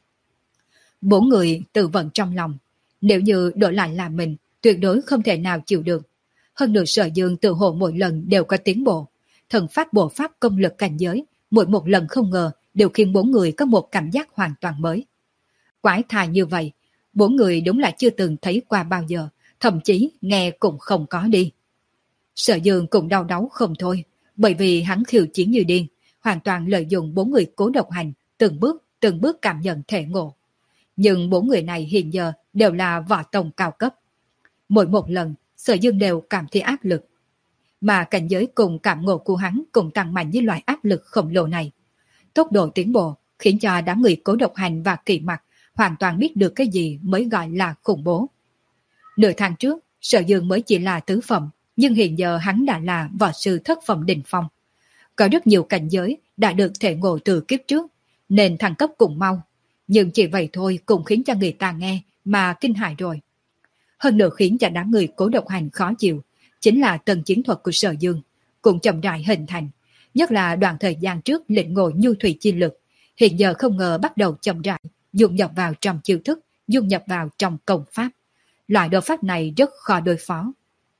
Bốn người tự vận trong lòng, nếu như đổi lại là mình, tuyệt đối không thể nào chịu được. Hơn nữa Sở Dương tự hồ mỗi lần đều có tiến bộ, thần pháp bộ pháp công lực cảnh giới, mỗi một lần không ngờ đều khiến bốn người có một cảm giác hoàn toàn mới. Quái thai như vậy, bốn người đúng là chưa từng thấy qua bao giờ, thậm chí nghe cũng không có đi. Sở Dương cũng đau đáu không thôi, bởi vì hắn khiêu chiến như điên, hoàn toàn lợi dụng bốn người cố độc hành, từng bước, từng bước cảm nhận thể ngộ. Nhưng bốn người này hiện giờ đều là võ tông cao cấp. Mỗi một lần, Sở Dương đều cảm thấy áp lực. Mà cảnh giới cùng cảm ngộ của hắn cũng tăng mạnh với loại áp lực khổng lồ này. Tốc độ tiến bộ khiến cho đám người cố độc hành và kỳ mặt hoàn toàn biết được cái gì mới gọi là khủng bố. Nửa tháng trước, Sở Dương mới chỉ là tứ phẩm, nhưng hiện giờ hắn đã là võ sư thất phẩm đỉnh phong. Có rất nhiều cảnh giới đã được thể ngộ từ kiếp trước, nên thăng cấp cũng mau. Nhưng chỉ vậy thôi cũng khiến cho người ta nghe mà kinh hại rồi. Hơn nữa khiến cho đám người cố độc hành khó chịu, chính là tầng chiến thuật của Sở Dương, cũng chậm rãi hình thành. Nhất là đoạn thời gian trước lĩnh ngộ nhu thủy chi lực, hiện giờ không ngờ bắt đầu chậm rãi, dung nhập vào trong chiêu thức, dung nhập vào trong công pháp. Loại đồ pháp này rất khó đối phó.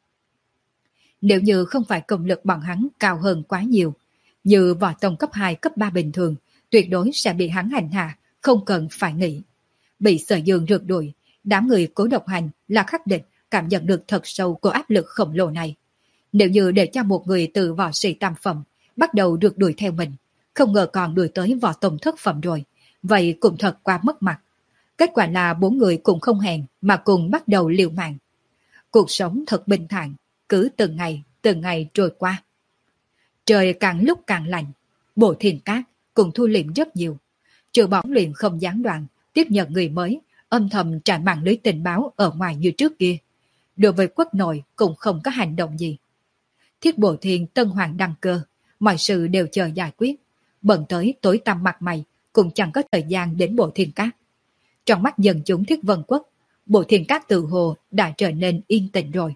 Nếu như không phải công lực bọn hắn cao hơn quá nhiều, như võ tông cấp hai, cấp ba bình thường, tuyệt đối sẽ bị hắn hành hạ, không cần phải nghĩ. Bị Sở Dương rượt đuổi, đám người cố độc hành là khắc định cảm nhận được thật sâu của áp lực khổng lồ này. Nếu như để cho một người từ võ sĩ tam phẩm bắt đầu rượt đuổi theo mình, không ngờ còn đuổi tới võ tông thất phẩm rồi, vậy cũng thật quá mất mặt. Kết quả là bốn người cũng không hẹn mà cùng bắt đầu liều mạng. Cuộc sống thật bình thản, cứ từng ngày, từng ngày trôi qua. Trời càng lúc càng lạnh, Bộ Thiền Cát cũng thu liệm rất nhiều. Trừ bóng luyện không gián đoạn, tiếp nhận người mới, âm thầm trải mạng lưới tình báo ở ngoài như trước kia. Đối với quốc nội cũng không có hành động gì. Thiết Bộ Thiền Tân Hoàng đăng cơ, mọi sự đều chờ giải quyết. Bận tới tối tăm mặt mày, cũng chẳng có thời gian đến Bộ Thiền Cát. Trong mắt dân chúng Thiết Vân Quốc, Bộ Thiền Cát tự hồ đã trở nên yên tĩnh rồi.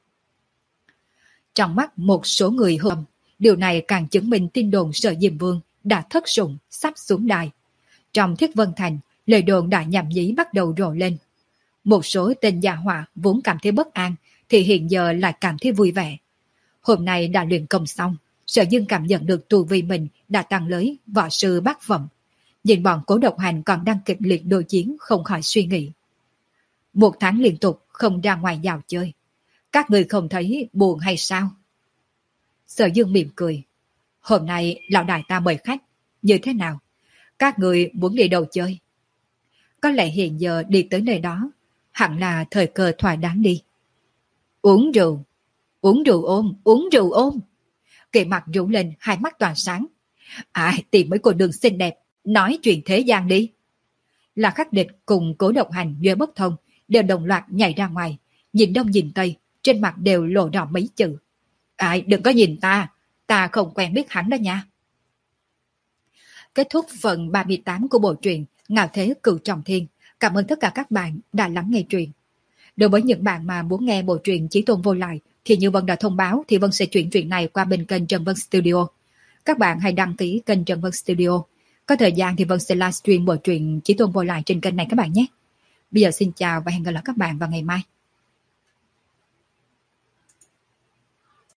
Trong mắt một số người hôm, điều này càng chứng minh tin đồn Sở Diêm Vương đã thất sủng sắp xuống đài. Trong Thiết Vân Thành, lời đồn đã nhảm nhí bắt đầu rộ lên. Một số tên gia họa vốn cảm thấy bất an thì hiện giờ lại cảm thấy vui vẻ. Hôm nay đã luyện công xong, Sở Dương cảm nhận được tu vi mình đã tăng lấy võ sư bát phẩm. Nhìn bọn cố độc hành còn đang kịch liệt đối chiến không khỏi suy nghĩ. Một tháng liên tục không ra ngoài dạo chơi. Các người không thấy buồn hay sao? Sở Dương mỉm cười. Hôm nay lão đại ta mời khách. Như thế nào? Các người muốn đi đâu chơi? Có lẽ hiện giờ đi tới nơi đó hẳn là thời cơ thỏa đáng đi. Uống rượu. Uống rượu ôm. Uống rượu ôm. Kỳ mặt rủ lên hai mắt tỏa sáng. À, tìm mấy cô đường xinh đẹp. Nói chuyện thế gian đi. Là Khắc Địch cùng Cố Độc Hành Nhuế Bất Thông đều đồng loạt nhảy ra ngoài. Nhìn đông nhìn tây, trên mặt đều lộ rõ mấy chữ. Ai, đừng có nhìn ta. Ta không quen biết hắn đó nha. Kết thúc phần ba mươi tám của bộ truyện Ngạo Thế Cửu Trọng Thiên. Cảm ơn tất cả các bạn đã lắng nghe truyện. Đối với những bạn mà muốn nghe bộ truyện Chí Tôn Vô Lại thì như Vân đã thông báo thì Vân sẽ chuyển truyện này qua bên kênh Trần Vân Studio. Các bạn hãy đăng ký kênh Trần Vân Studio. Có thời gian thì Vân sẽ livestream bộ truyện Chí Tôn Vô Lại trên kênh này các bạn nhé. Bây giờ xin chào và hẹn gặp lại các bạn vào ngày mai.